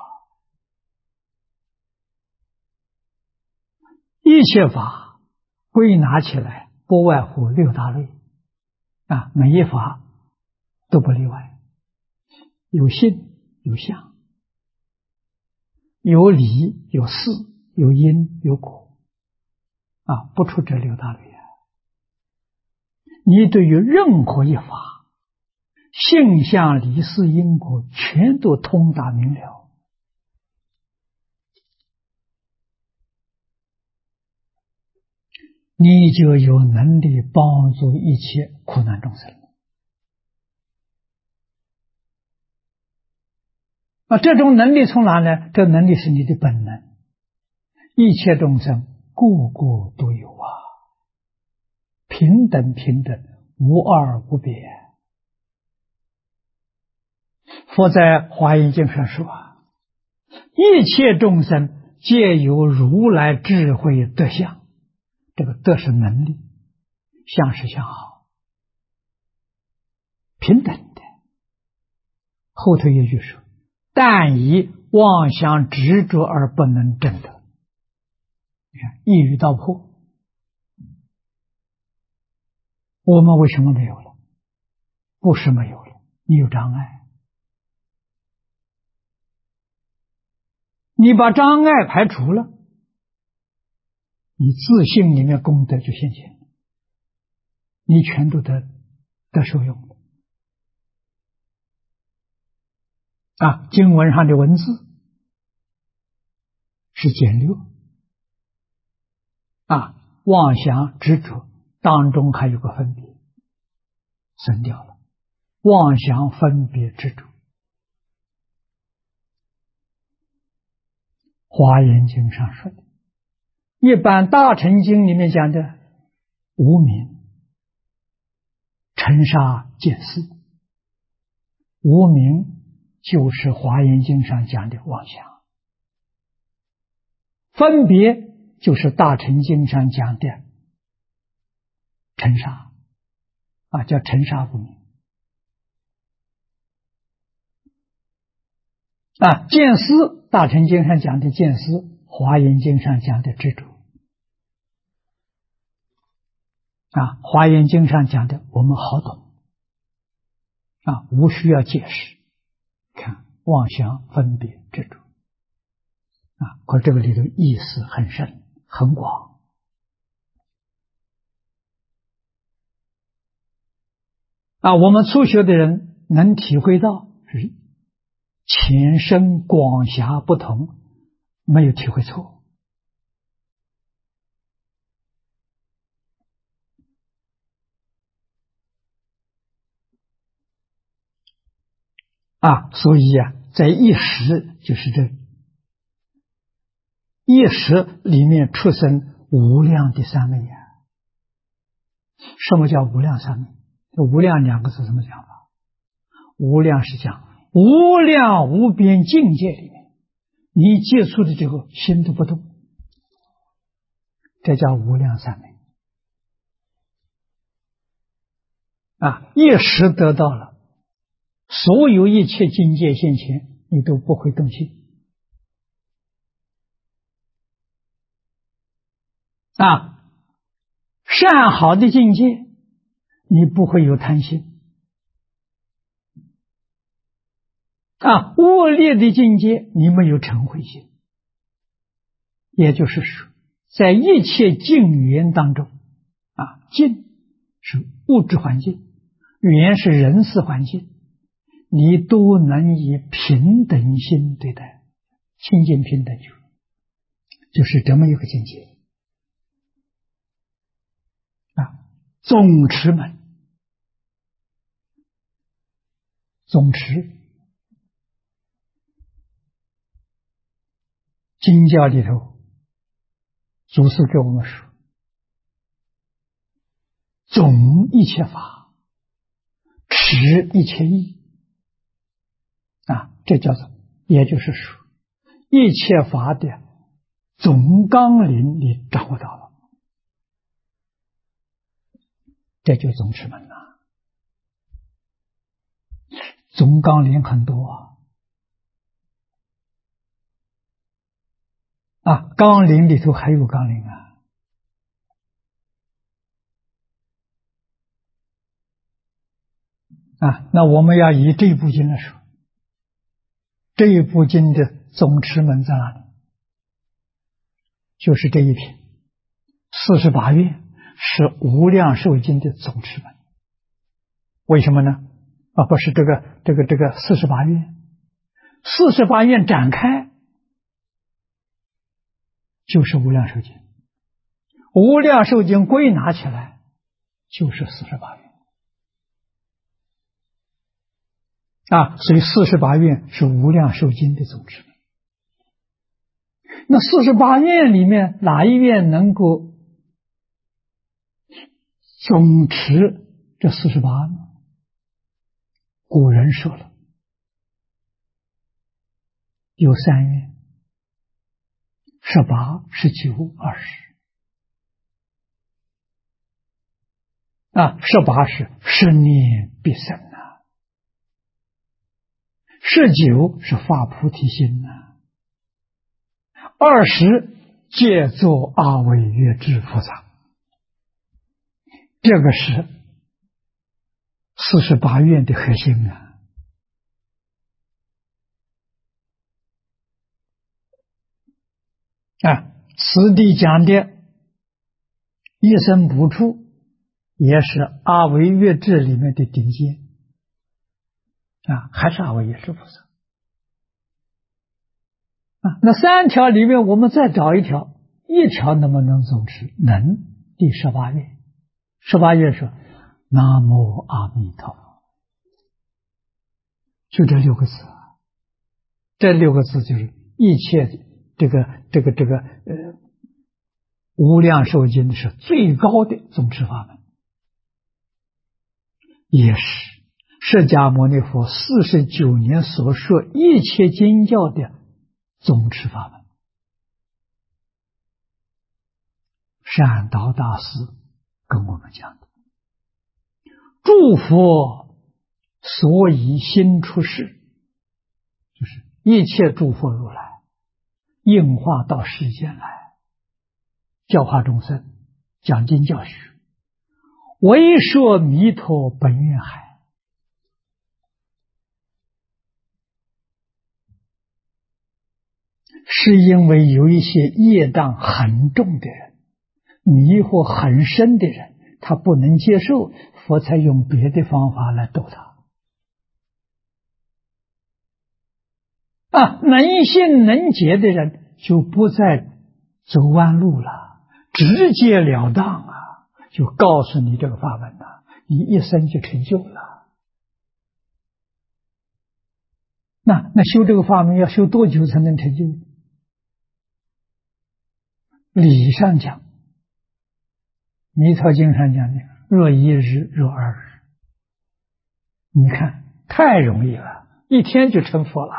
一切法归纳起来不外乎6大类啊，每一法都不例外，有性有相，有理有事，有因有果啊，不出这6大类啊。你对于任何一法，性相理事因果全都通达明了，你就有能力帮助一切苦难众生啊！这种能力从哪呢？这能力是你的本能，一切众生个个都有啊。 平等平等，无二无别。佛在华严经上说啊，一切众生皆有如来智慧德相，这个德是能力，相是相好，平等的。后头一句说，但以妄想执着而不能证得。你看一语道破。我们为什么没有了？不是没有了，你有障碍。你把障碍排除了，你自信里面功德就现前了，你全都得受用了。经文上的文字是简略，妄想执着当中还有个分别，省掉了。妄想分别执着，华严经上说的，一般大乘经里面讲的无明、尘沙、见思，无明就是华严经上讲的妄想，分别就是大乘经上讲的尘沙，叫尘沙不明。见思，大乘经上讲的见思，华严经上讲的执着。华严经上讲的我们好懂，无需要解释。看妄想分别执着，可这个里头意思很深很广。我们初学的人能体会到前深广狭不同，没有体会错。所以在一时就是这一时里面出生无量的三昧什么叫无量三昧？无量两个字怎么讲法？无量是讲无量无边境界里面，你接触的这个心都不动，这叫无量三昧。一时得到了，所有一切境界现前，你都不会动心。善好的境界，你不会有贪心。恶劣的境界，你没有嗔恚心。也就是说，在一切境缘当中，境是物质环境，缘是人事环境，你都能以平等心对待，清净平等就是这么一个境界。总持门，总持经教里头，祖师给我们说，总一切法，持一切义。这叫做，也就是说，一切法的总纲领你掌握到了，这就总持门了。总纲领很多纲领里头还有纲领那我们要以这一部经来说，这一部经的总持门在哪里？就是这一品48愿是无量寿经的总持门。为什么呢？不是这个48愿，48愿展开就是无量寿经，无量寿经归纳起来就是48愿所以48愿是无量寿经的总持门。那48愿里面哪一愿能够总持这48呢？古人说了，有3愿：18、19、20。18是生念必生啊，19是发菩提心啊，20借作阿惟越致菩萨。这个是48愿的核心啊！此地讲的一生不处，也是阿惟越致里面的顶尖还是阿惟越致菩萨那3条里面，我们再找一条，一条能不能总持？能。第18愿，18愿说南无阿弥陀佛，就这6个字，这6个字就是一切这个无量寿经是最高的总持法门，也是释迦牟尼佛49年所说一切经教的总持法门。善导大师跟我们讲的，诸佛所以心出世，就是一切诸佛如来应化到世间来，教化众生，讲经教学，为说弥陀本愿海。是因为有一些业障很重的人，迷惑很深的人，他不能接受，佛才用别的方法来度他。能信能解的人就不再走弯路了，直截了当就告诉你这个法门你一生就成就了。那修这个法门要修多久才能成就？理上讲，弥陀经上讲的，若1日，若2日。你看，太容易了，一天就成佛了。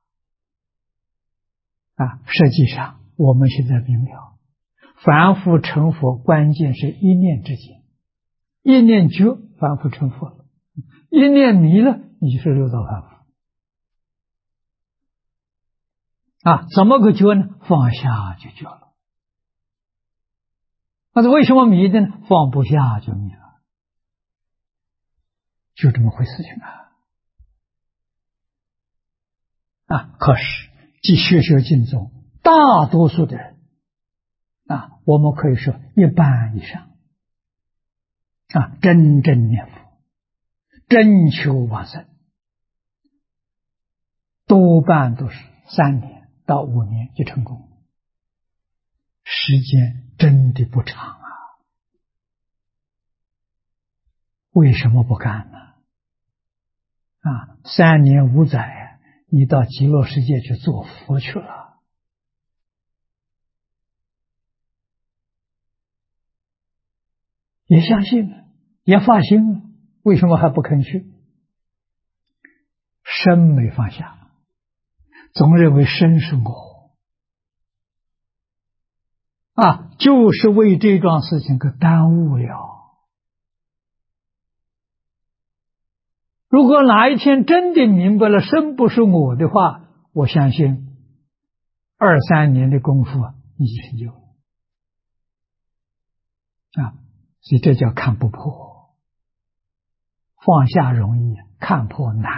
实际上我们现在明了，凡夫成佛关键是一念之间，一念觉，凡夫成佛了；一念迷了，你就是六道凡夫。怎么个觉呢？放下就觉了。那为什么迷的呢？放不下就迷了，就这么回事情可是即学学经中大多数的人我们可以说一半以上真正念佛，真求往生，多半都是3年到5年就成功，时间真的不长为什么不干呢？3年5载你到极乐世界去做佛去了，也相信了，也发心了，为什么还不肯去？身没放下，总认为身是我就是为这桩事情给耽误了。如果哪一天真的明白了身不是我的话，我相信2、3年的功夫你就成就了所以这叫看不破，放下容易，看破难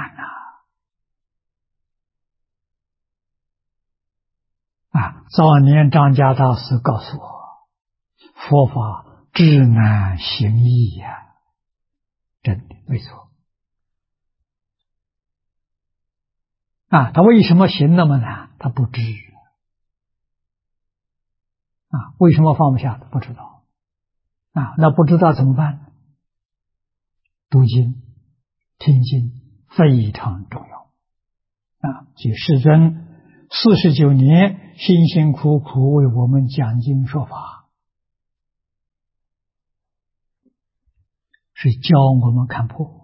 早年张家大师告诉我，佛法知难行易真的没错他为什么行那么难？他不知为什么放不下？他不知道那不知道怎么办？读经听经非常重要所以世尊49年辛辛苦苦为我们讲经说法是教我们看破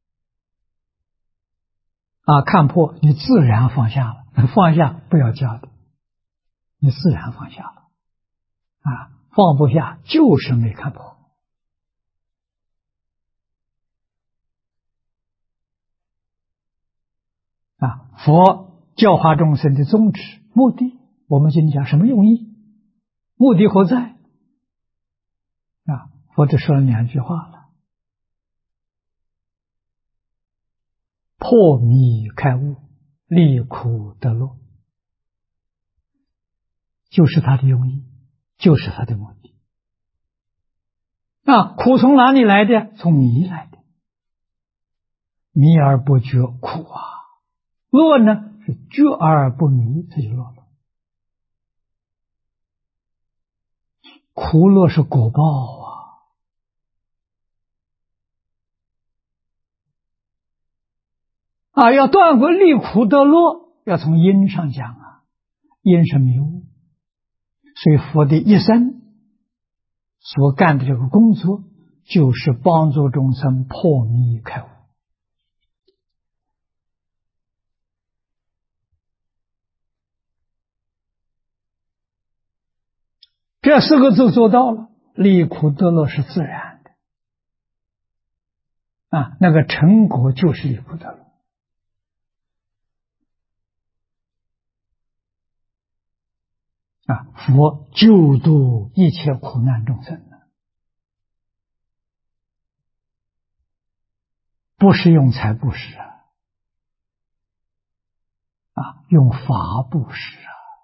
看破你自然放下了，放下不要教的，你自然放下了放不下就是没看破佛教化众生的宗旨目的，我们今天讲什么用意？目的何在？佛只说了2句话了：破迷开悟，离苦得乐，就是他的用意，就是他的目的。苦从哪里来的？从迷来的，迷而不觉苦乐呢是觉而不迷，这就乐了。苦乐是果报要断苦离苦得乐，要从因上讲因是迷悟，所以佛的一生所干的这个工作，就是帮助众生破迷开悟。这4个字做到了，离苦得乐是自然的那个成果就是离苦得乐佛救度一切苦难众生不是用财布施用法布施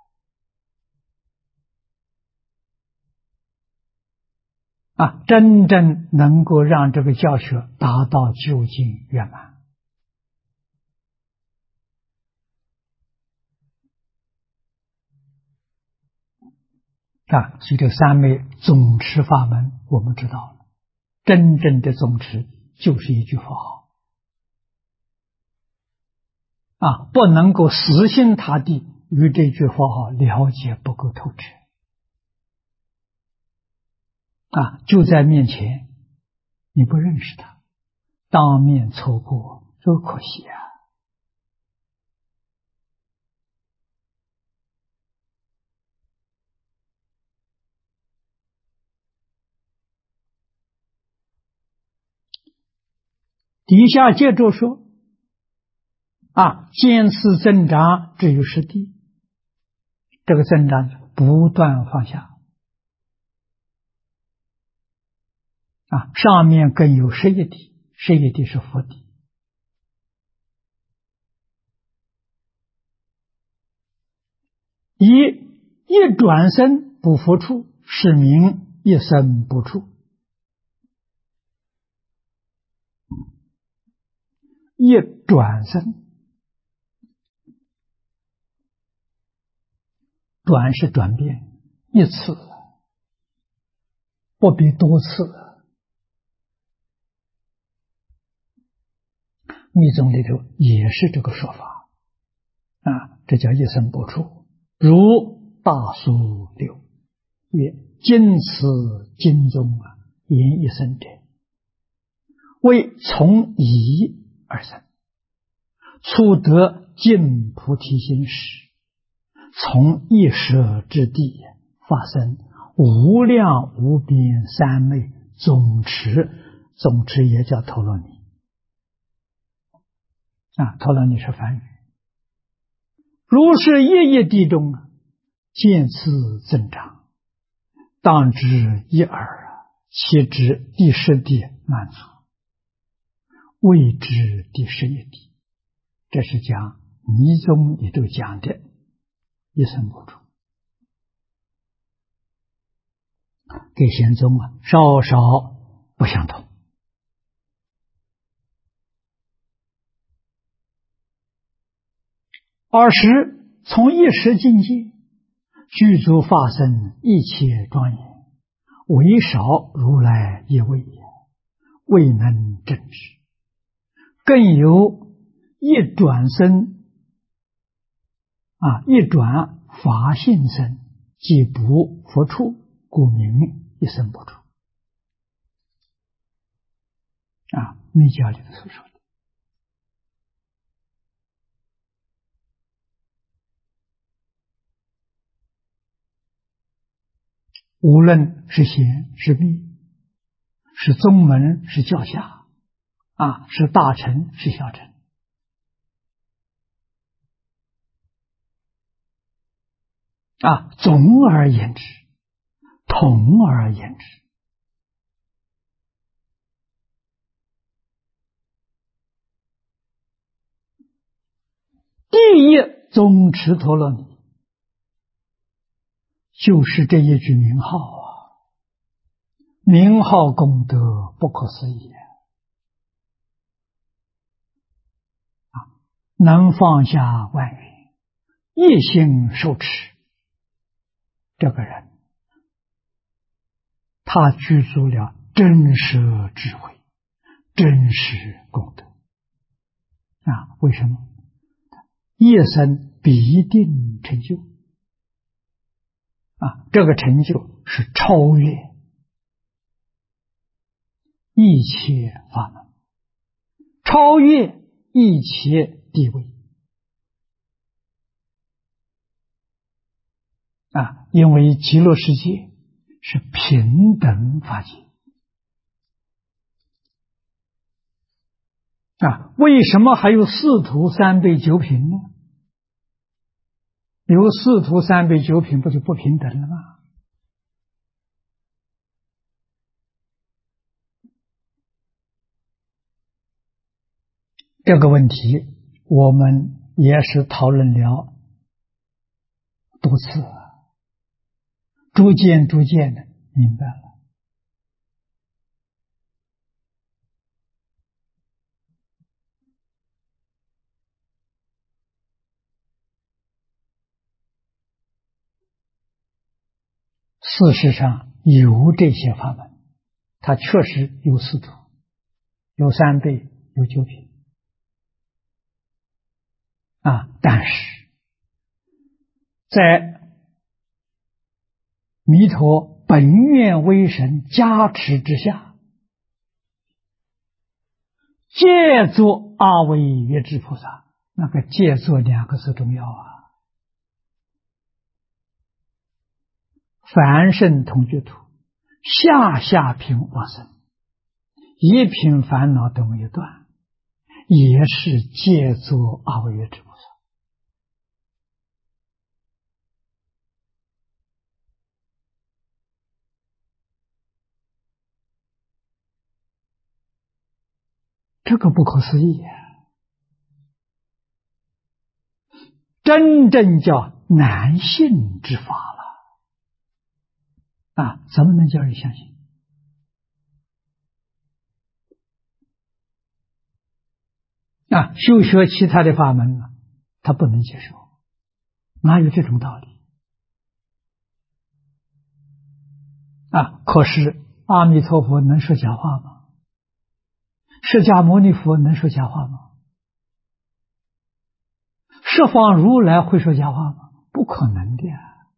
真正能够让这个教学达到究竟圆满所以这三昧总持法门我们知道了，真正的总持就是一句佛号不能够死心塌地与这句佛号了解不够透彻就在面前你不认识他，当面错过多可惜底下接着说渐次增长至于实地，这个增长不断放下上面更有十一地，十一地是佛地一转身不复处，是名一生不处。一转身，转是转变，一次不比多次。密宗里头也是这个说法这叫一生不处。如大疏流曰：今此经中言一生者，为从疑而生，初得尽菩提心时，从一舍之地发生无量无边三昧总持，总持也叫陀罗尼陀罗尼是梵语。如是一地中渐次增长，当知一耳，其知第十地满足，谓之第十一地。这是讲密宗里头讲的一生不处，跟显宗稍稍不相同。尔时从一时境界，具足法身一切庄严，唯少如来一位也，未能证知。更有一转身一转法性身，即不复处，故名一生不处。 密教里头所说的。无论是贤是密，是宗门是教下，是大臣是小臣，总而言之，统而言之，第一宗持陀罗尼就是这一句名号名号功德不可思议能放下万缘，一心受持，这个人他具足了真实智慧，真实功德为什么？一生必定成就这个成就是超越一切法门，超越一切地位因为极乐世界是平等法界为什么还有四土三辈九品呢？有四土三辈九品，不就不平等了吗？这个问题我们也是讨论了多次，逐渐的明白了。事实上有这些法门，它确实有四土，有三辈，有九品但是在弥陀本愿威神加持之下，借作阿惟越致菩萨，那个借作两个字重要凡圣同居土，下品往生，一品烦恼都没有断，也是借作阿惟越致菩萨这个不可思议真正叫难信之法了怎么能叫人相信？修学其他的法门他不能接受，哪有这种道理可是阿弥陀佛能说假话吗？释迦牟尼佛能说假话吗？十方如来会说假话吗？不可能的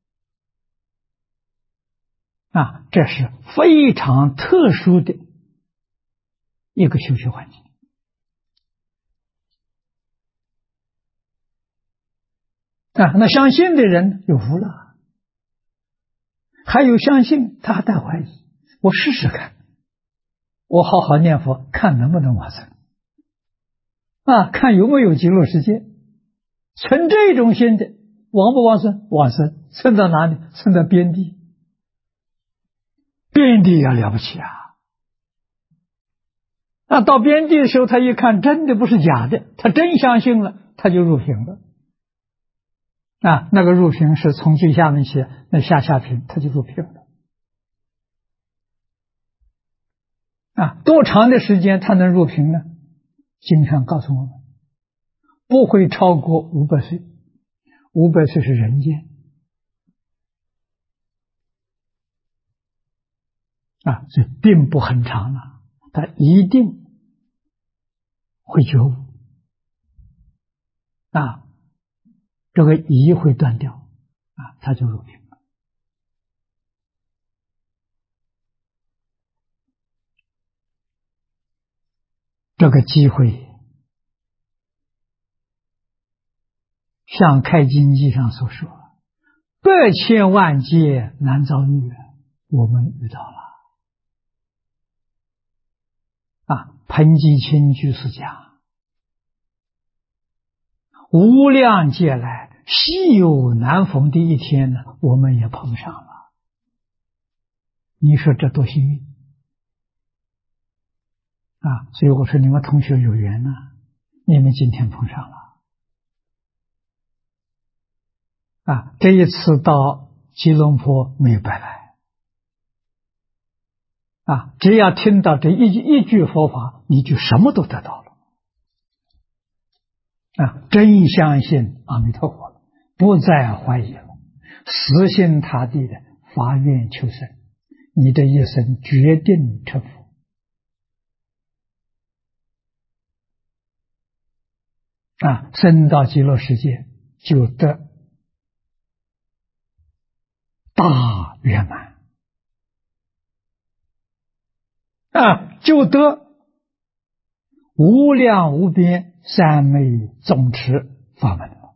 这是非常特殊的一个修学环境那相信的人有福了，还有相信他还带怀疑，我试试看，我好好念佛，看能不能往生看有没有极乐世界。存这种心的往不往生？往生。存到哪里？存到边地。边地也了不起到边地的时候，他一看真的不是假的，他真相信了，他就入品了那个入品是从最下面写那下品，他就入品了多长的时间他能入品呢？经上告诉我们不会超过500岁，500岁是人间所以并不很长了，他一定会觉悟这个疑会断掉他就入品了这个机会，像开经记上所说，百千万劫难遭遇，我们遇到了。彭基清居士讲，无量劫来稀有难逢的一天呢，我们也碰上了。你说这多幸运所以我说你们同学有缘呢，你们今天碰上了这一次到吉隆坡没有白来只要听到这一句佛法，你就什么都得到了真相信阿弥陀佛了，不再怀疑了，死心塌地的发愿求生，你这一生决定成佛生到极乐世界就得大圆满就得无量无边三昧总持法门了。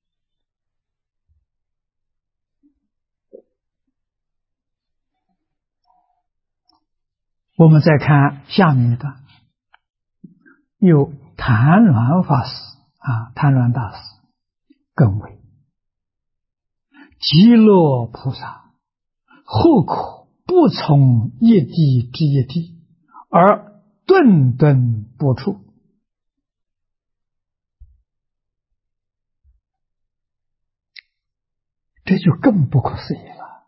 我们再看下面一段，有谭鸾法师谭鸾大师更为极乐菩萨何可不从一地之一地，而顿顿不处。这就更不可思议了。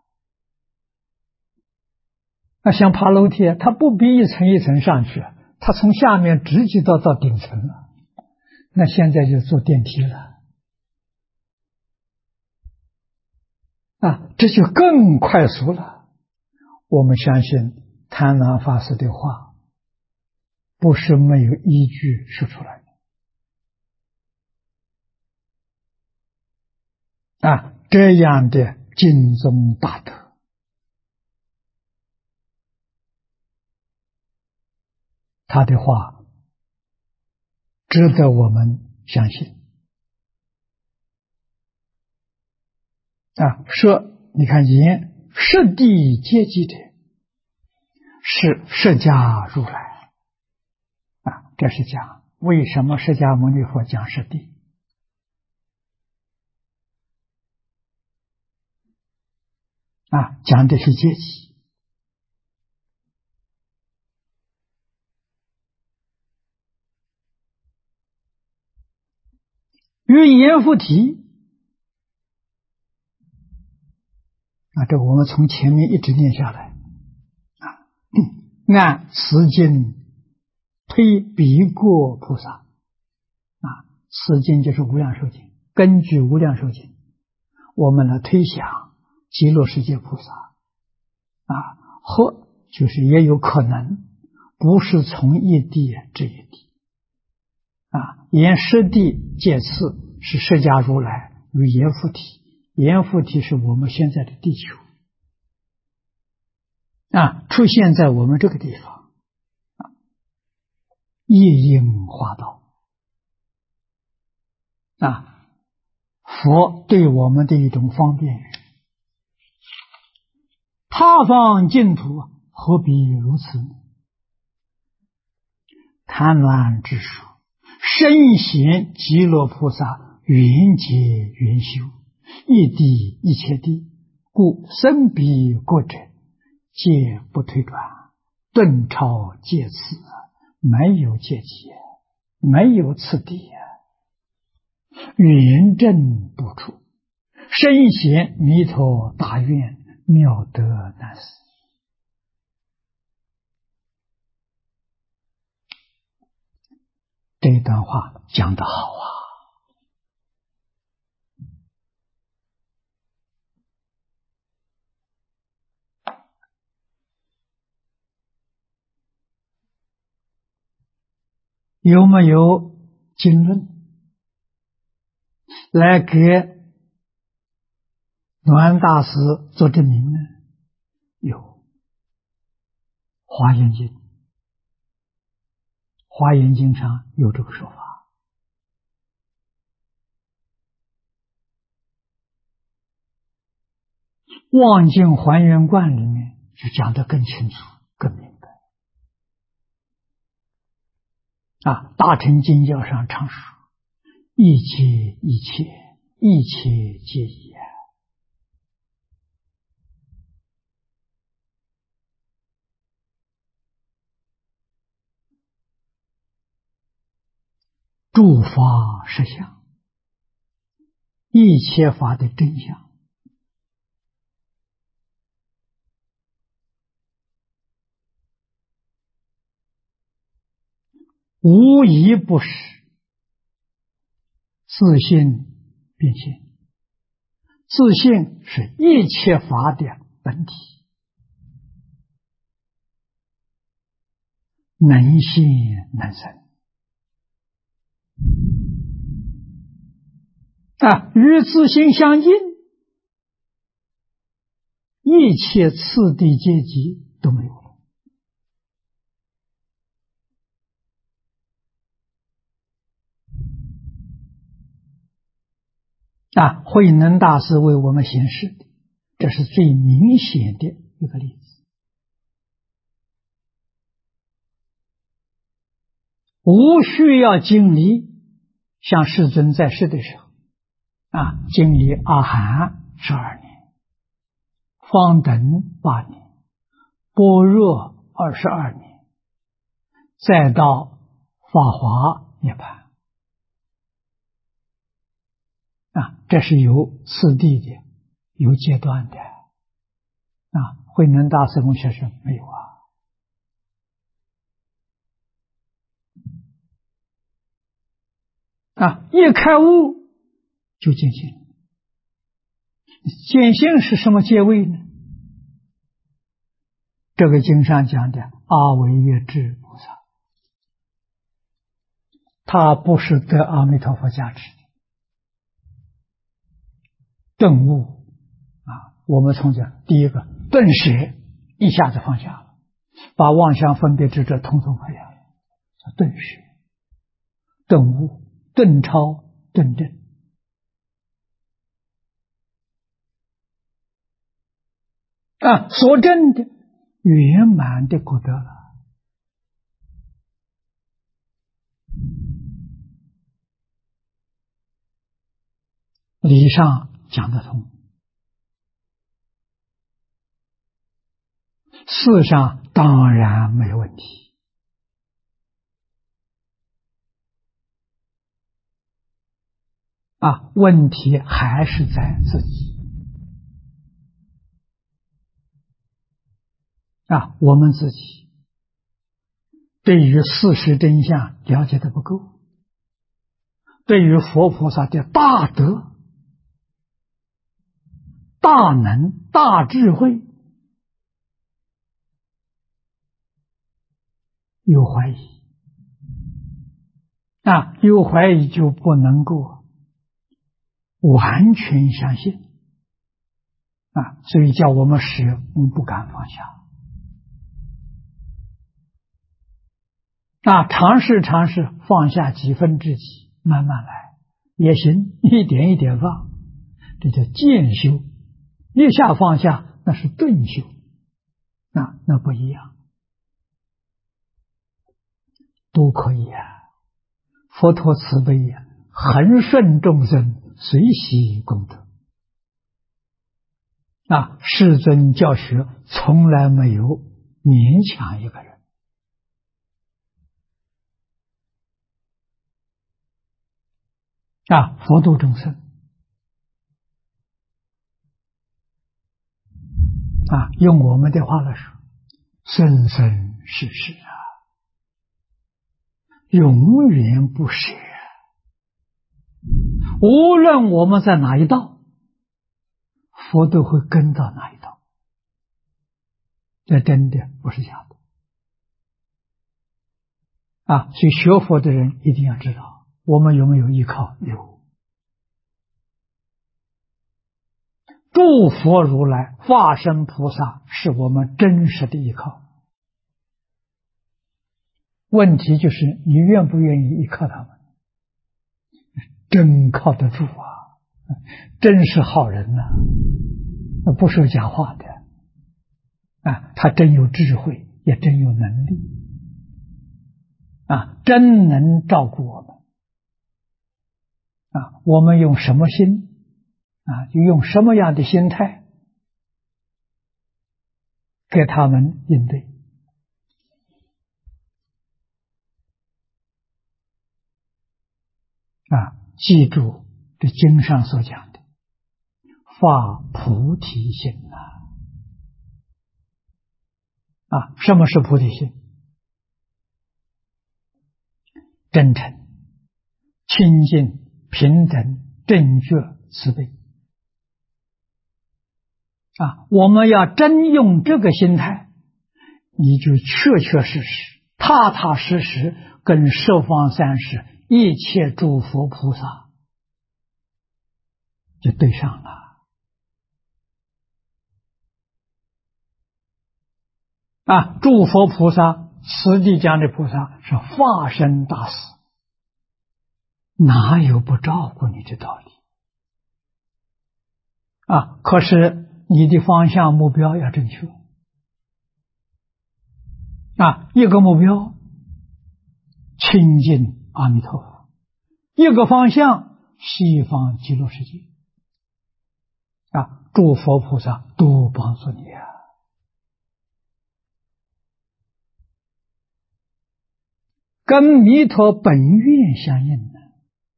像爬楼梯，它不必一层一层上去，它从下面直接到顶层了。那现在就坐电梯了这就更快速了。我们相信谭鸾法师的话不是没有依据说出来的这样的经宗大德，他的话值得我们相信说你看言实地阶级者是释迦如来这是讲为什么释迦牟尼佛讲实地讲的是阶级与言复题这我们从前面一直念下来按此经推彼国菩萨此经就是无量寿经，根据无量寿经我们来推想极乐世界菩萨或就是也有可能不是从一地至一地言实地借次是释迦如来与阎浮提，阎浮提是我们现在的地球出现在我们这个地方夜莺花道佛对我们的一种方便，他方净土何必如此呢？贪婪之说，身显极乐菩萨云劫云修，一地一切地，故生彼国者皆不退转，顿超界次，没有阶级，没有次第云正不出，身显弥陀大愿，妙德难思。这一段话讲得好有没有经论来给鸾大师做证明呢？有华严经， 华严经上有这个说法。望境还原观里面就讲得更清楚、更明白。大乘经教上常说：一切一切，一切皆一。诸法实相，一切法的真相，无一不是自性变现。自性是一切法的本体，能现能生。与自性相应，一切次第阶级都没有了。慧能大师为我们显示的，这是最明显的一个例子。无需要经历，像世尊在世的时候，经历阿含12年，方等8年，般若22年，再到法华涅槃。这是有次第的，有阶段的。慧能大师跟学生没有一开悟就见性。见性是什么阶位呢？这个经上讲的阿惟越致菩萨，他不是得阿弥陀佛加持的顿悟我们从讲第一个顿舍，一下子放下了，把妄想分别执着统统放下了，叫顿舍、顿悟、顿超、顿证。所证的圆满的果德了。理上讲得通，事上当然没有问题。问题还是在自己。我们自己对于事实真相了解的不够，对于佛菩萨的大德、大能、大智慧有怀疑，有怀疑就不能够完全相信所以叫我们使我们不敢放下。尝试放下几分之几，慢慢来也行，一点一点放，这叫渐修。一下放下那是顿修，那不一样，都可以佛陀慈悲恒顺众生，随喜功德。世尊教学从来没有勉强一个人。佛度众生用我们的话来说，生生世世永远不舍。无论我们在哪一道，佛都会跟到哪一道，这真的不是假的所以学佛的人一定要知道，我们有没有依靠？有。诸佛如来、化身菩萨是我们真实的依靠。 问题就是你愿不愿意依靠他们？真靠得住啊，真是好人呐，不说假话的啊，他真有智慧，也真有能力啊，真能照顾我们啊。我们用什么心啊，就用什么样的心态给他们应对啊。记住这经上所讲的发菩提心啊，什么是菩提心？真诚、清净、平等、正觉、慈悲啊！我们要真用这个心态，你就确确实实、踏踏实实跟十方三世一切诸佛菩萨就对上了啊！诸佛菩萨，此地讲的菩萨是化身大士，哪有不照顾你的道理啊？可是你的方向目标要正确啊！一个目标亲近阿弥陀佛，一个方向西方极乐世界啊！诸佛菩萨都帮助你啊！跟弥陀本愿相应的，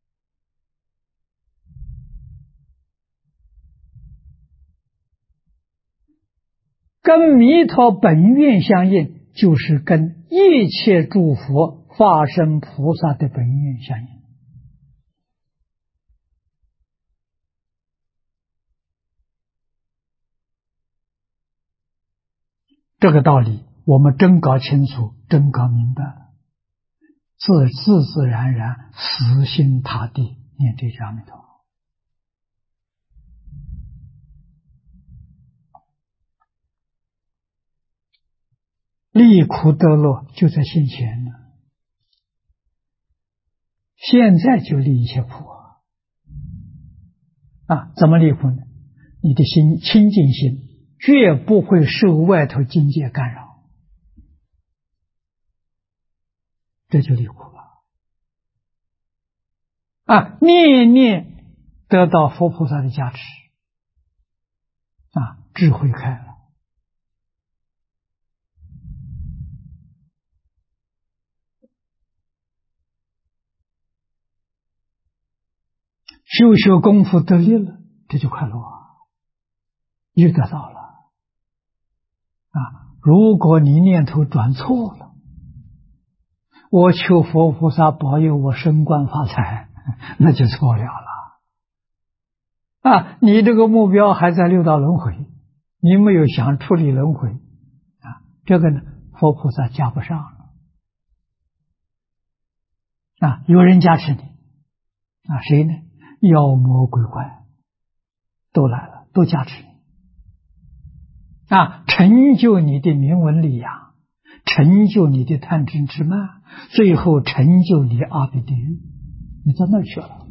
跟弥陀本愿相应，就是跟一切诸佛化身菩萨的本愿相应。这个道理我们真搞清楚，真搞明白了，自然然死心塌地念这句阿弥陀佛。离苦得乐就在现前呢，现在就离一切苦啊！怎么离苦呢？你的心清净心，绝不会受外头境界干扰，这就离苦了啊！念念得到佛菩萨的加持啊，智慧开了。修功夫得力了，这就快乐又得到了啊！如果你念头转错了，我求佛菩萨保佑我升官发财，那就错了啊！你这个目标还在六道轮回，你没有想处理轮回啊，这个呢，佛菩萨加不上了啊！有人加持你啊，谁呢？妖魔鬼怪都来了，都加持你啊，成就你的名闻利养，成就你的贪嗔痴慢，最后成就你的阿鼻地狱，你到那儿去了。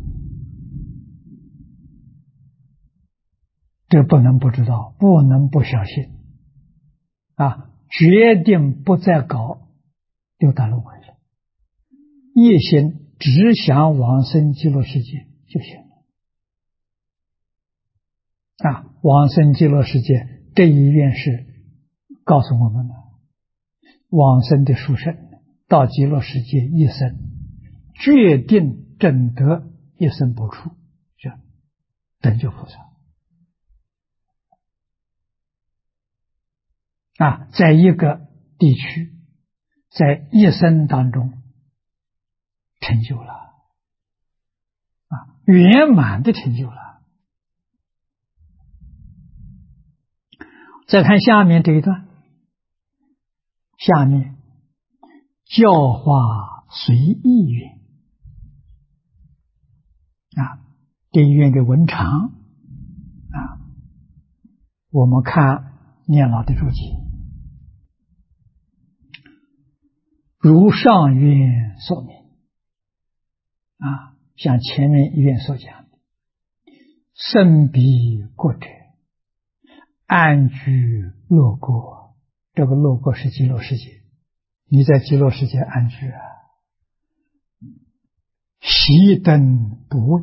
这不能不知道，不能不小心啊！决定不再搞六道轮回了，一心只想往生极乐世界就行了啊！往生极乐世界这一愿是告诉我们的，往生的殊胜到极乐世界一生，决定证得一生不出，这等觉菩萨啊，在一个地区，在一生当中成就了啊，圆满的成就了。再看下面这一段，下面教化随意愿啊，这一愿的文长啊，我们看念老的注解。 如上愿说明像前面一愿所讲的，甚彼国者，安居乐国。这个乐国是极乐世界，你在极乐世界安居熄灯不畏，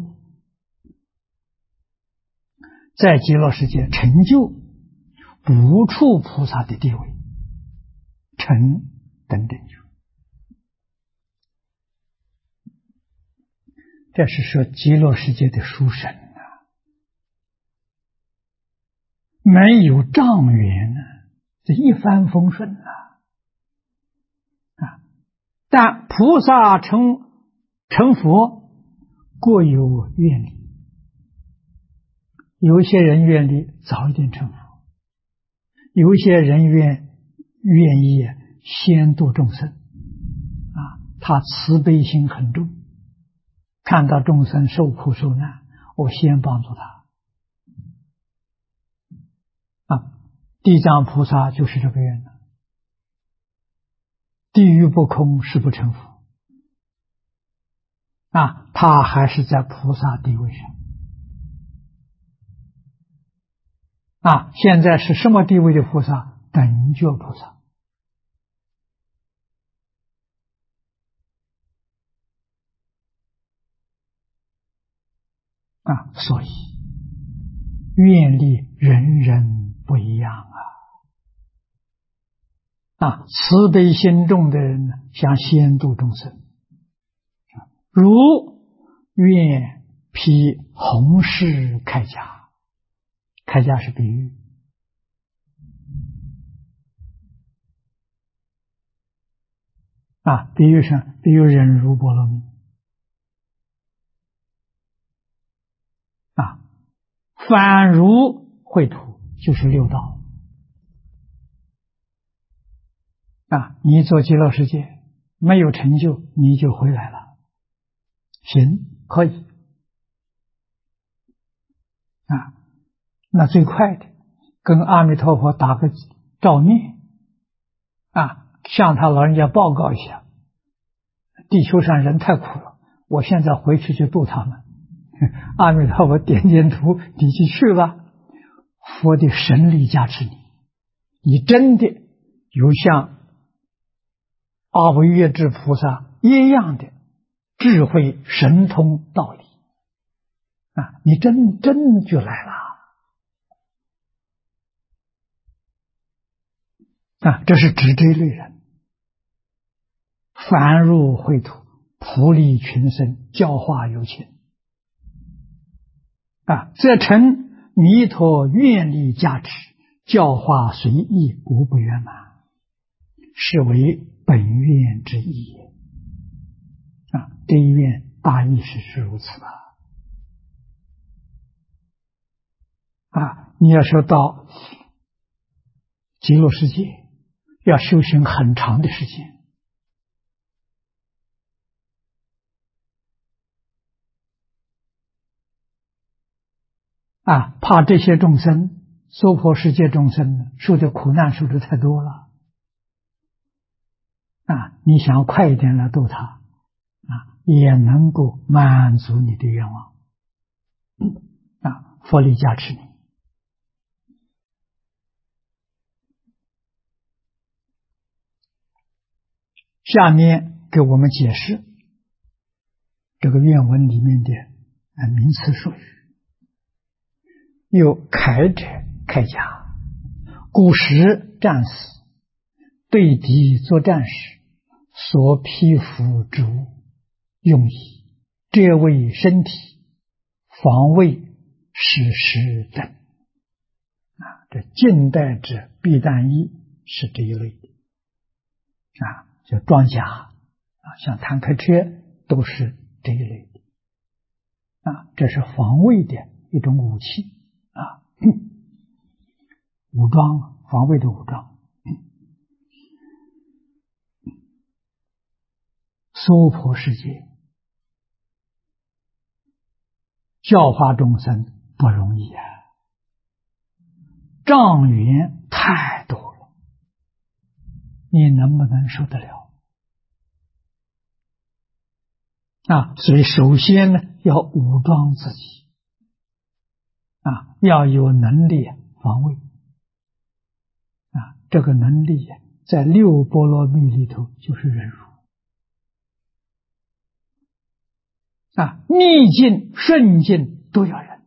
在极乐世界成就不处菩萨的地位，成等等觉。这是说极乐世界的殊胜没有障缘这一帆风顺但菩萨成佛各有愿力，有一些人愿力早一点成佛，有一些人愿意先度众生他慈悲心很重，看到众生受苦受难，我先帮助他地藏菩萨就是这个愿地狱不空，誓不成佛他还是在菩萨地位上现在是什么地位的菩萨？等觉菩萨所以愿力人人不一样慈悲心重的人想先度众生，如愿披红饰铠甲，铠甲是比喻比喻上比喻忍辱波罗蜜反如秽土，就是六道你做极乐世界没有成就，你就回来了，行，可以那最快的跟阿弥陀佛打个照面向他老人家报告一下，地球上人太苦了，我现在回去就度他们。阿弥陀佛点点头，你就去吧。佛的神力加持你，你真的有像阿惟越致菩萨一样的智慧神通道理你真就来了这是指这一类人。凡入秽土，普利群生，教化有情则成弥陀愿力加持，教化随意，无不圆满，是为本愿之意也这一愿大意是如此你要说到极乐世界，要修行很长的时间怕这些众生娑婆世界众生受的苦难受的太多了你想快一点来度他也能够满足你的愿望佛力加持你。下面给我们解释这个愿文里面的名词术语。有铠者，铠甲，古时战死对敌作战时所披服之物，用以遮卫身体，防卫史实等这近代之避弹衣是这一类的就装甲像坦克车都是这一类的这是防卫的一种武器武装，防卫的武装。娑婆世界教化众生不容易障缘太多了，你能不能受得了所以首先呢，要武装自己要有能力防卫这个能力在六波罗蜜里头就是忍辱逆境顺境都要忍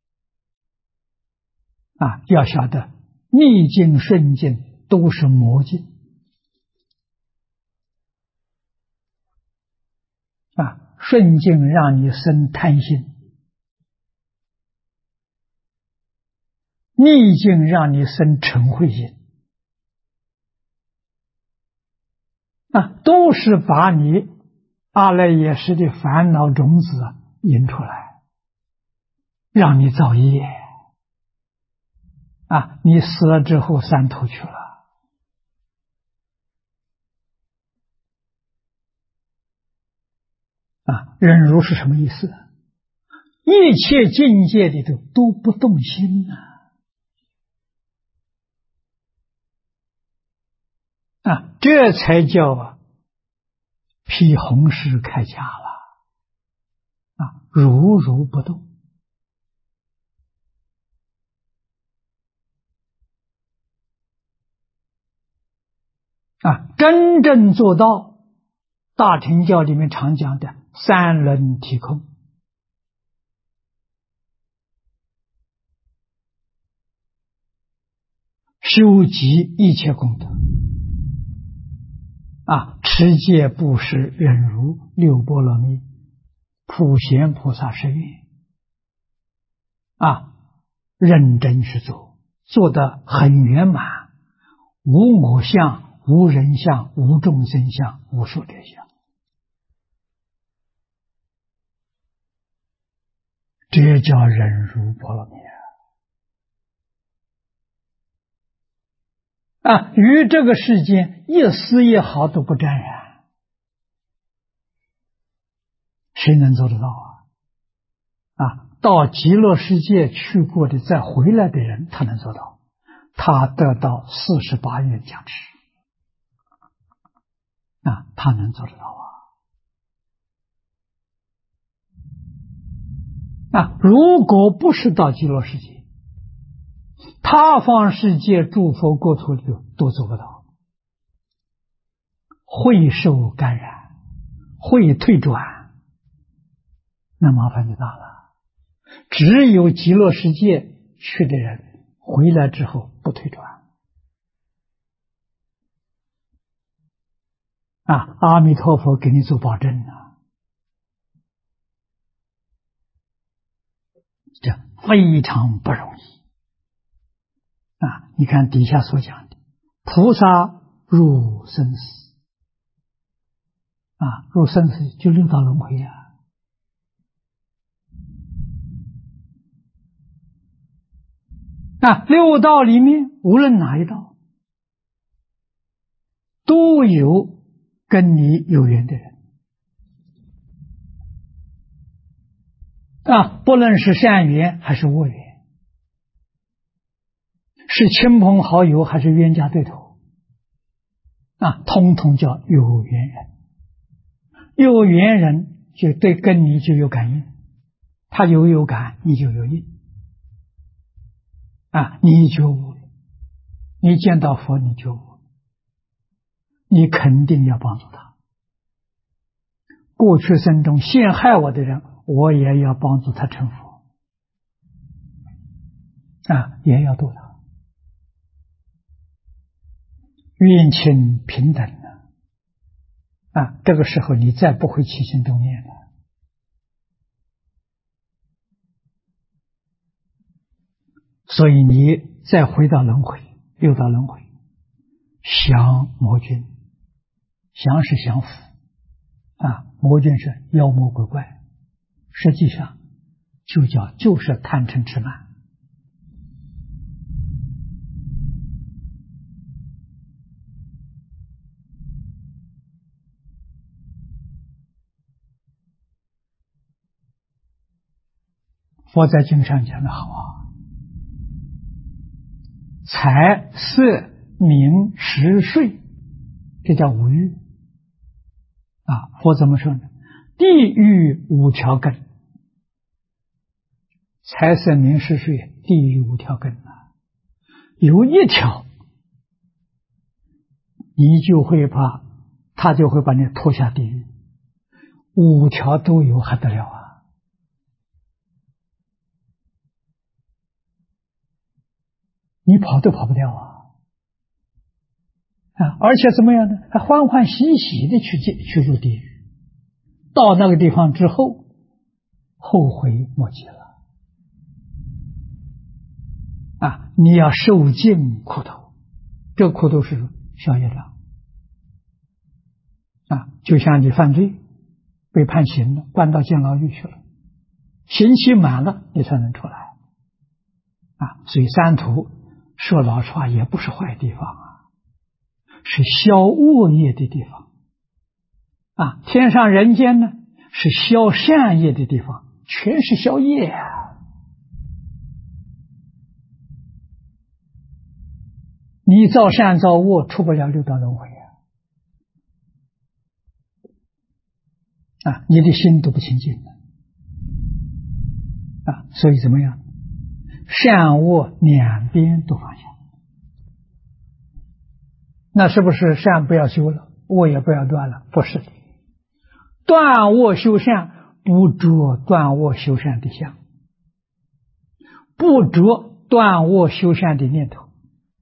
要晓得逆境顺境都是魔境顺境让你生贪心，逆境让你生嗔恚心都是把你阿赖耶识的烦恼种子引出来，让你造业你死了之后三途去了忍辱是什么意思？一切境界里头都不动心这才叫披红饰铠甲了如如不动真正做到大乘教里面常讲的三轮体空修集一切功德持戒布施忍辱六波罗蜜普贤菩萨誓愿认真去做，做得很圆满，无我相无人相无众生相无寿者相，这叫忍辱波罗蜜与这个世间一丝一毫都不沾染，谁能做得到到极乐世界去过的再回来的人他能做到，他得到48愿加持他能做得到如果不是到极乐世界，他方世界诸佛国土里都做不到，会受感染，会退转，那麻烦就大了。只有极乐世界去的人回来之后不退转阿弥陀佛给你做保证这非常不容易你看底下所讲的菩萨入生死入生死就六道轮回六道里面无论哪一道都有跟你有缘的人不论是善缘还是恶缘，是亲朋好友还是冤家对头通通叫有缘人。有缘人就对跟你就有感应，他有感你就有应你觉悟了，你见到佛你觉悟了，你肯定要帮助他。过去生中陷害我的人，我也要帮助他成佛也要度他，冤亲平等这个时候你再不会起心动念了。所以你再回到轮回，六道轮回，降魔君，降是降伏魔君是妖魔鬼怪，实际上就是贪嗔痴慢佛在经上讲的好财色名食睡，这叫五欲佛怎么说呢？ 地狱五条根，财色名食睡，地狱五条根啊，有一条，你就会他就会把你拖下地狱。5条都有还得了啊！你跑都跑不掉啊！而且怎么样呢？还欢欢喜喜的去入地狱，到那个地方之后，后悔莫及了啊！你要受尽苦头，这苦头是消业障啊！就像你犯罪被判刑了，关到监牢狱去了，刑期满了你才能出来啊！所以三途说老实话也不是坏地方啊，是消恶业的地方啊。天上人间呢是消善业的地方，全是消业啊。你造善造恶出不了六道轮回啊！你的心都不清净啊！所以怎么样？善恶两边都放下，那是不是善不要修了，恶也不要断了？不是的，断恶修善不着断恶修善的相，不着断恶修善的念头，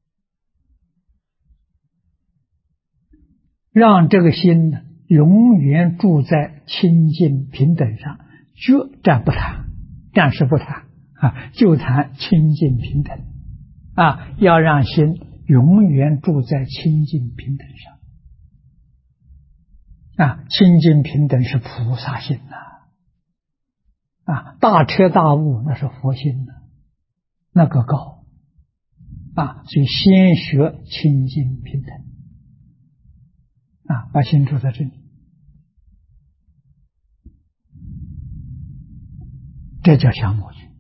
让这个心呢永远住在清净平等上，觉暂不谈，暂时不谈啊，就谈清净平等啊，要让心永远住在清净平等上啊，清净平等是菩萨心啊，大彻大悟那是佛心那个高啊，所以先学清净平等啊，把心住在这里，这叫降魔去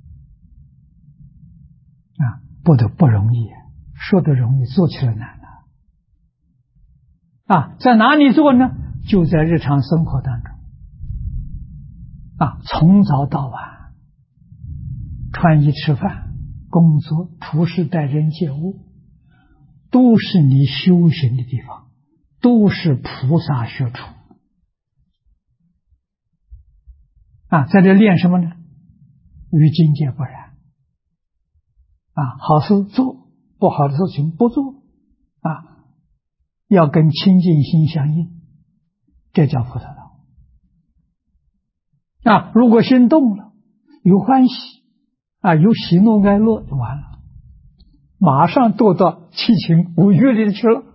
啊，不容易，说的容易，做起来难啊！在哪里做呢？就在日常生活当中啊，从早到晚，穿衣吃饭、工作、处事待人接物，都是你修行的地方，都是菩萨学处啊！在这练什么呢？与境界不染啊，好事做，不好的事情不做啊，要跟清净心相应，这叫菩萨道啊！如果心动了，有欢喜啊，有喜怒哀乐就完了，马上堕到七情五欲里去了。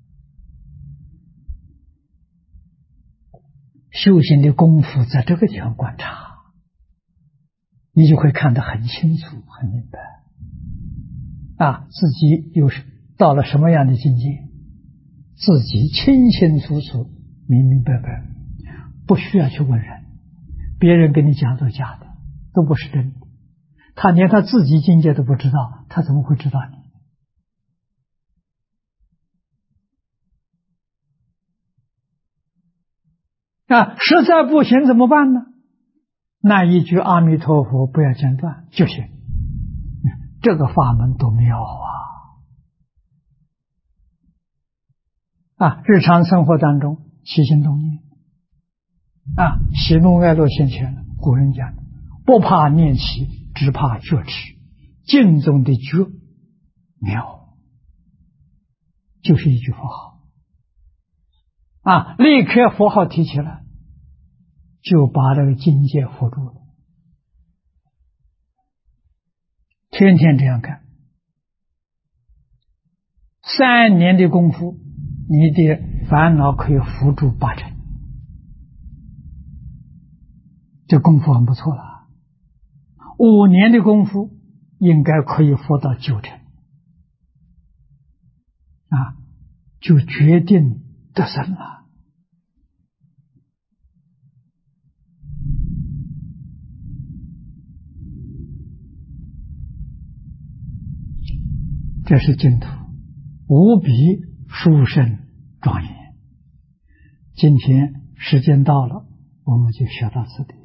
修行的功夫在这个地方观察，你就会看得很清楚很明白啊，自己又是到了什么样的境界，自己清清楚楚明明白白，不需要去问人，别人跟你讲都假的，都不是真的，他连他自己境界都不知道，他怎么会知道你啊？实在不行怎么办呢？那一句阿弥陀佛不要间断就行，这个法门多妙啊！日常生活当中起心动念啊，喜怒哀乐现前了，古人讲的不怕念起，只怕觉迟，净中的觉妙，就是一句佛号啊，立刻佛号提起来，就把这个境界扶住了。天天这样干，3年的功夫，你的烦恼可以扶住8成，这功夫很不错了。5年的功夫，应该可以扶到9成啊，就决定得胜了。这是净土，无比殊胜庄严。今天时间到了， 我们就学到此地。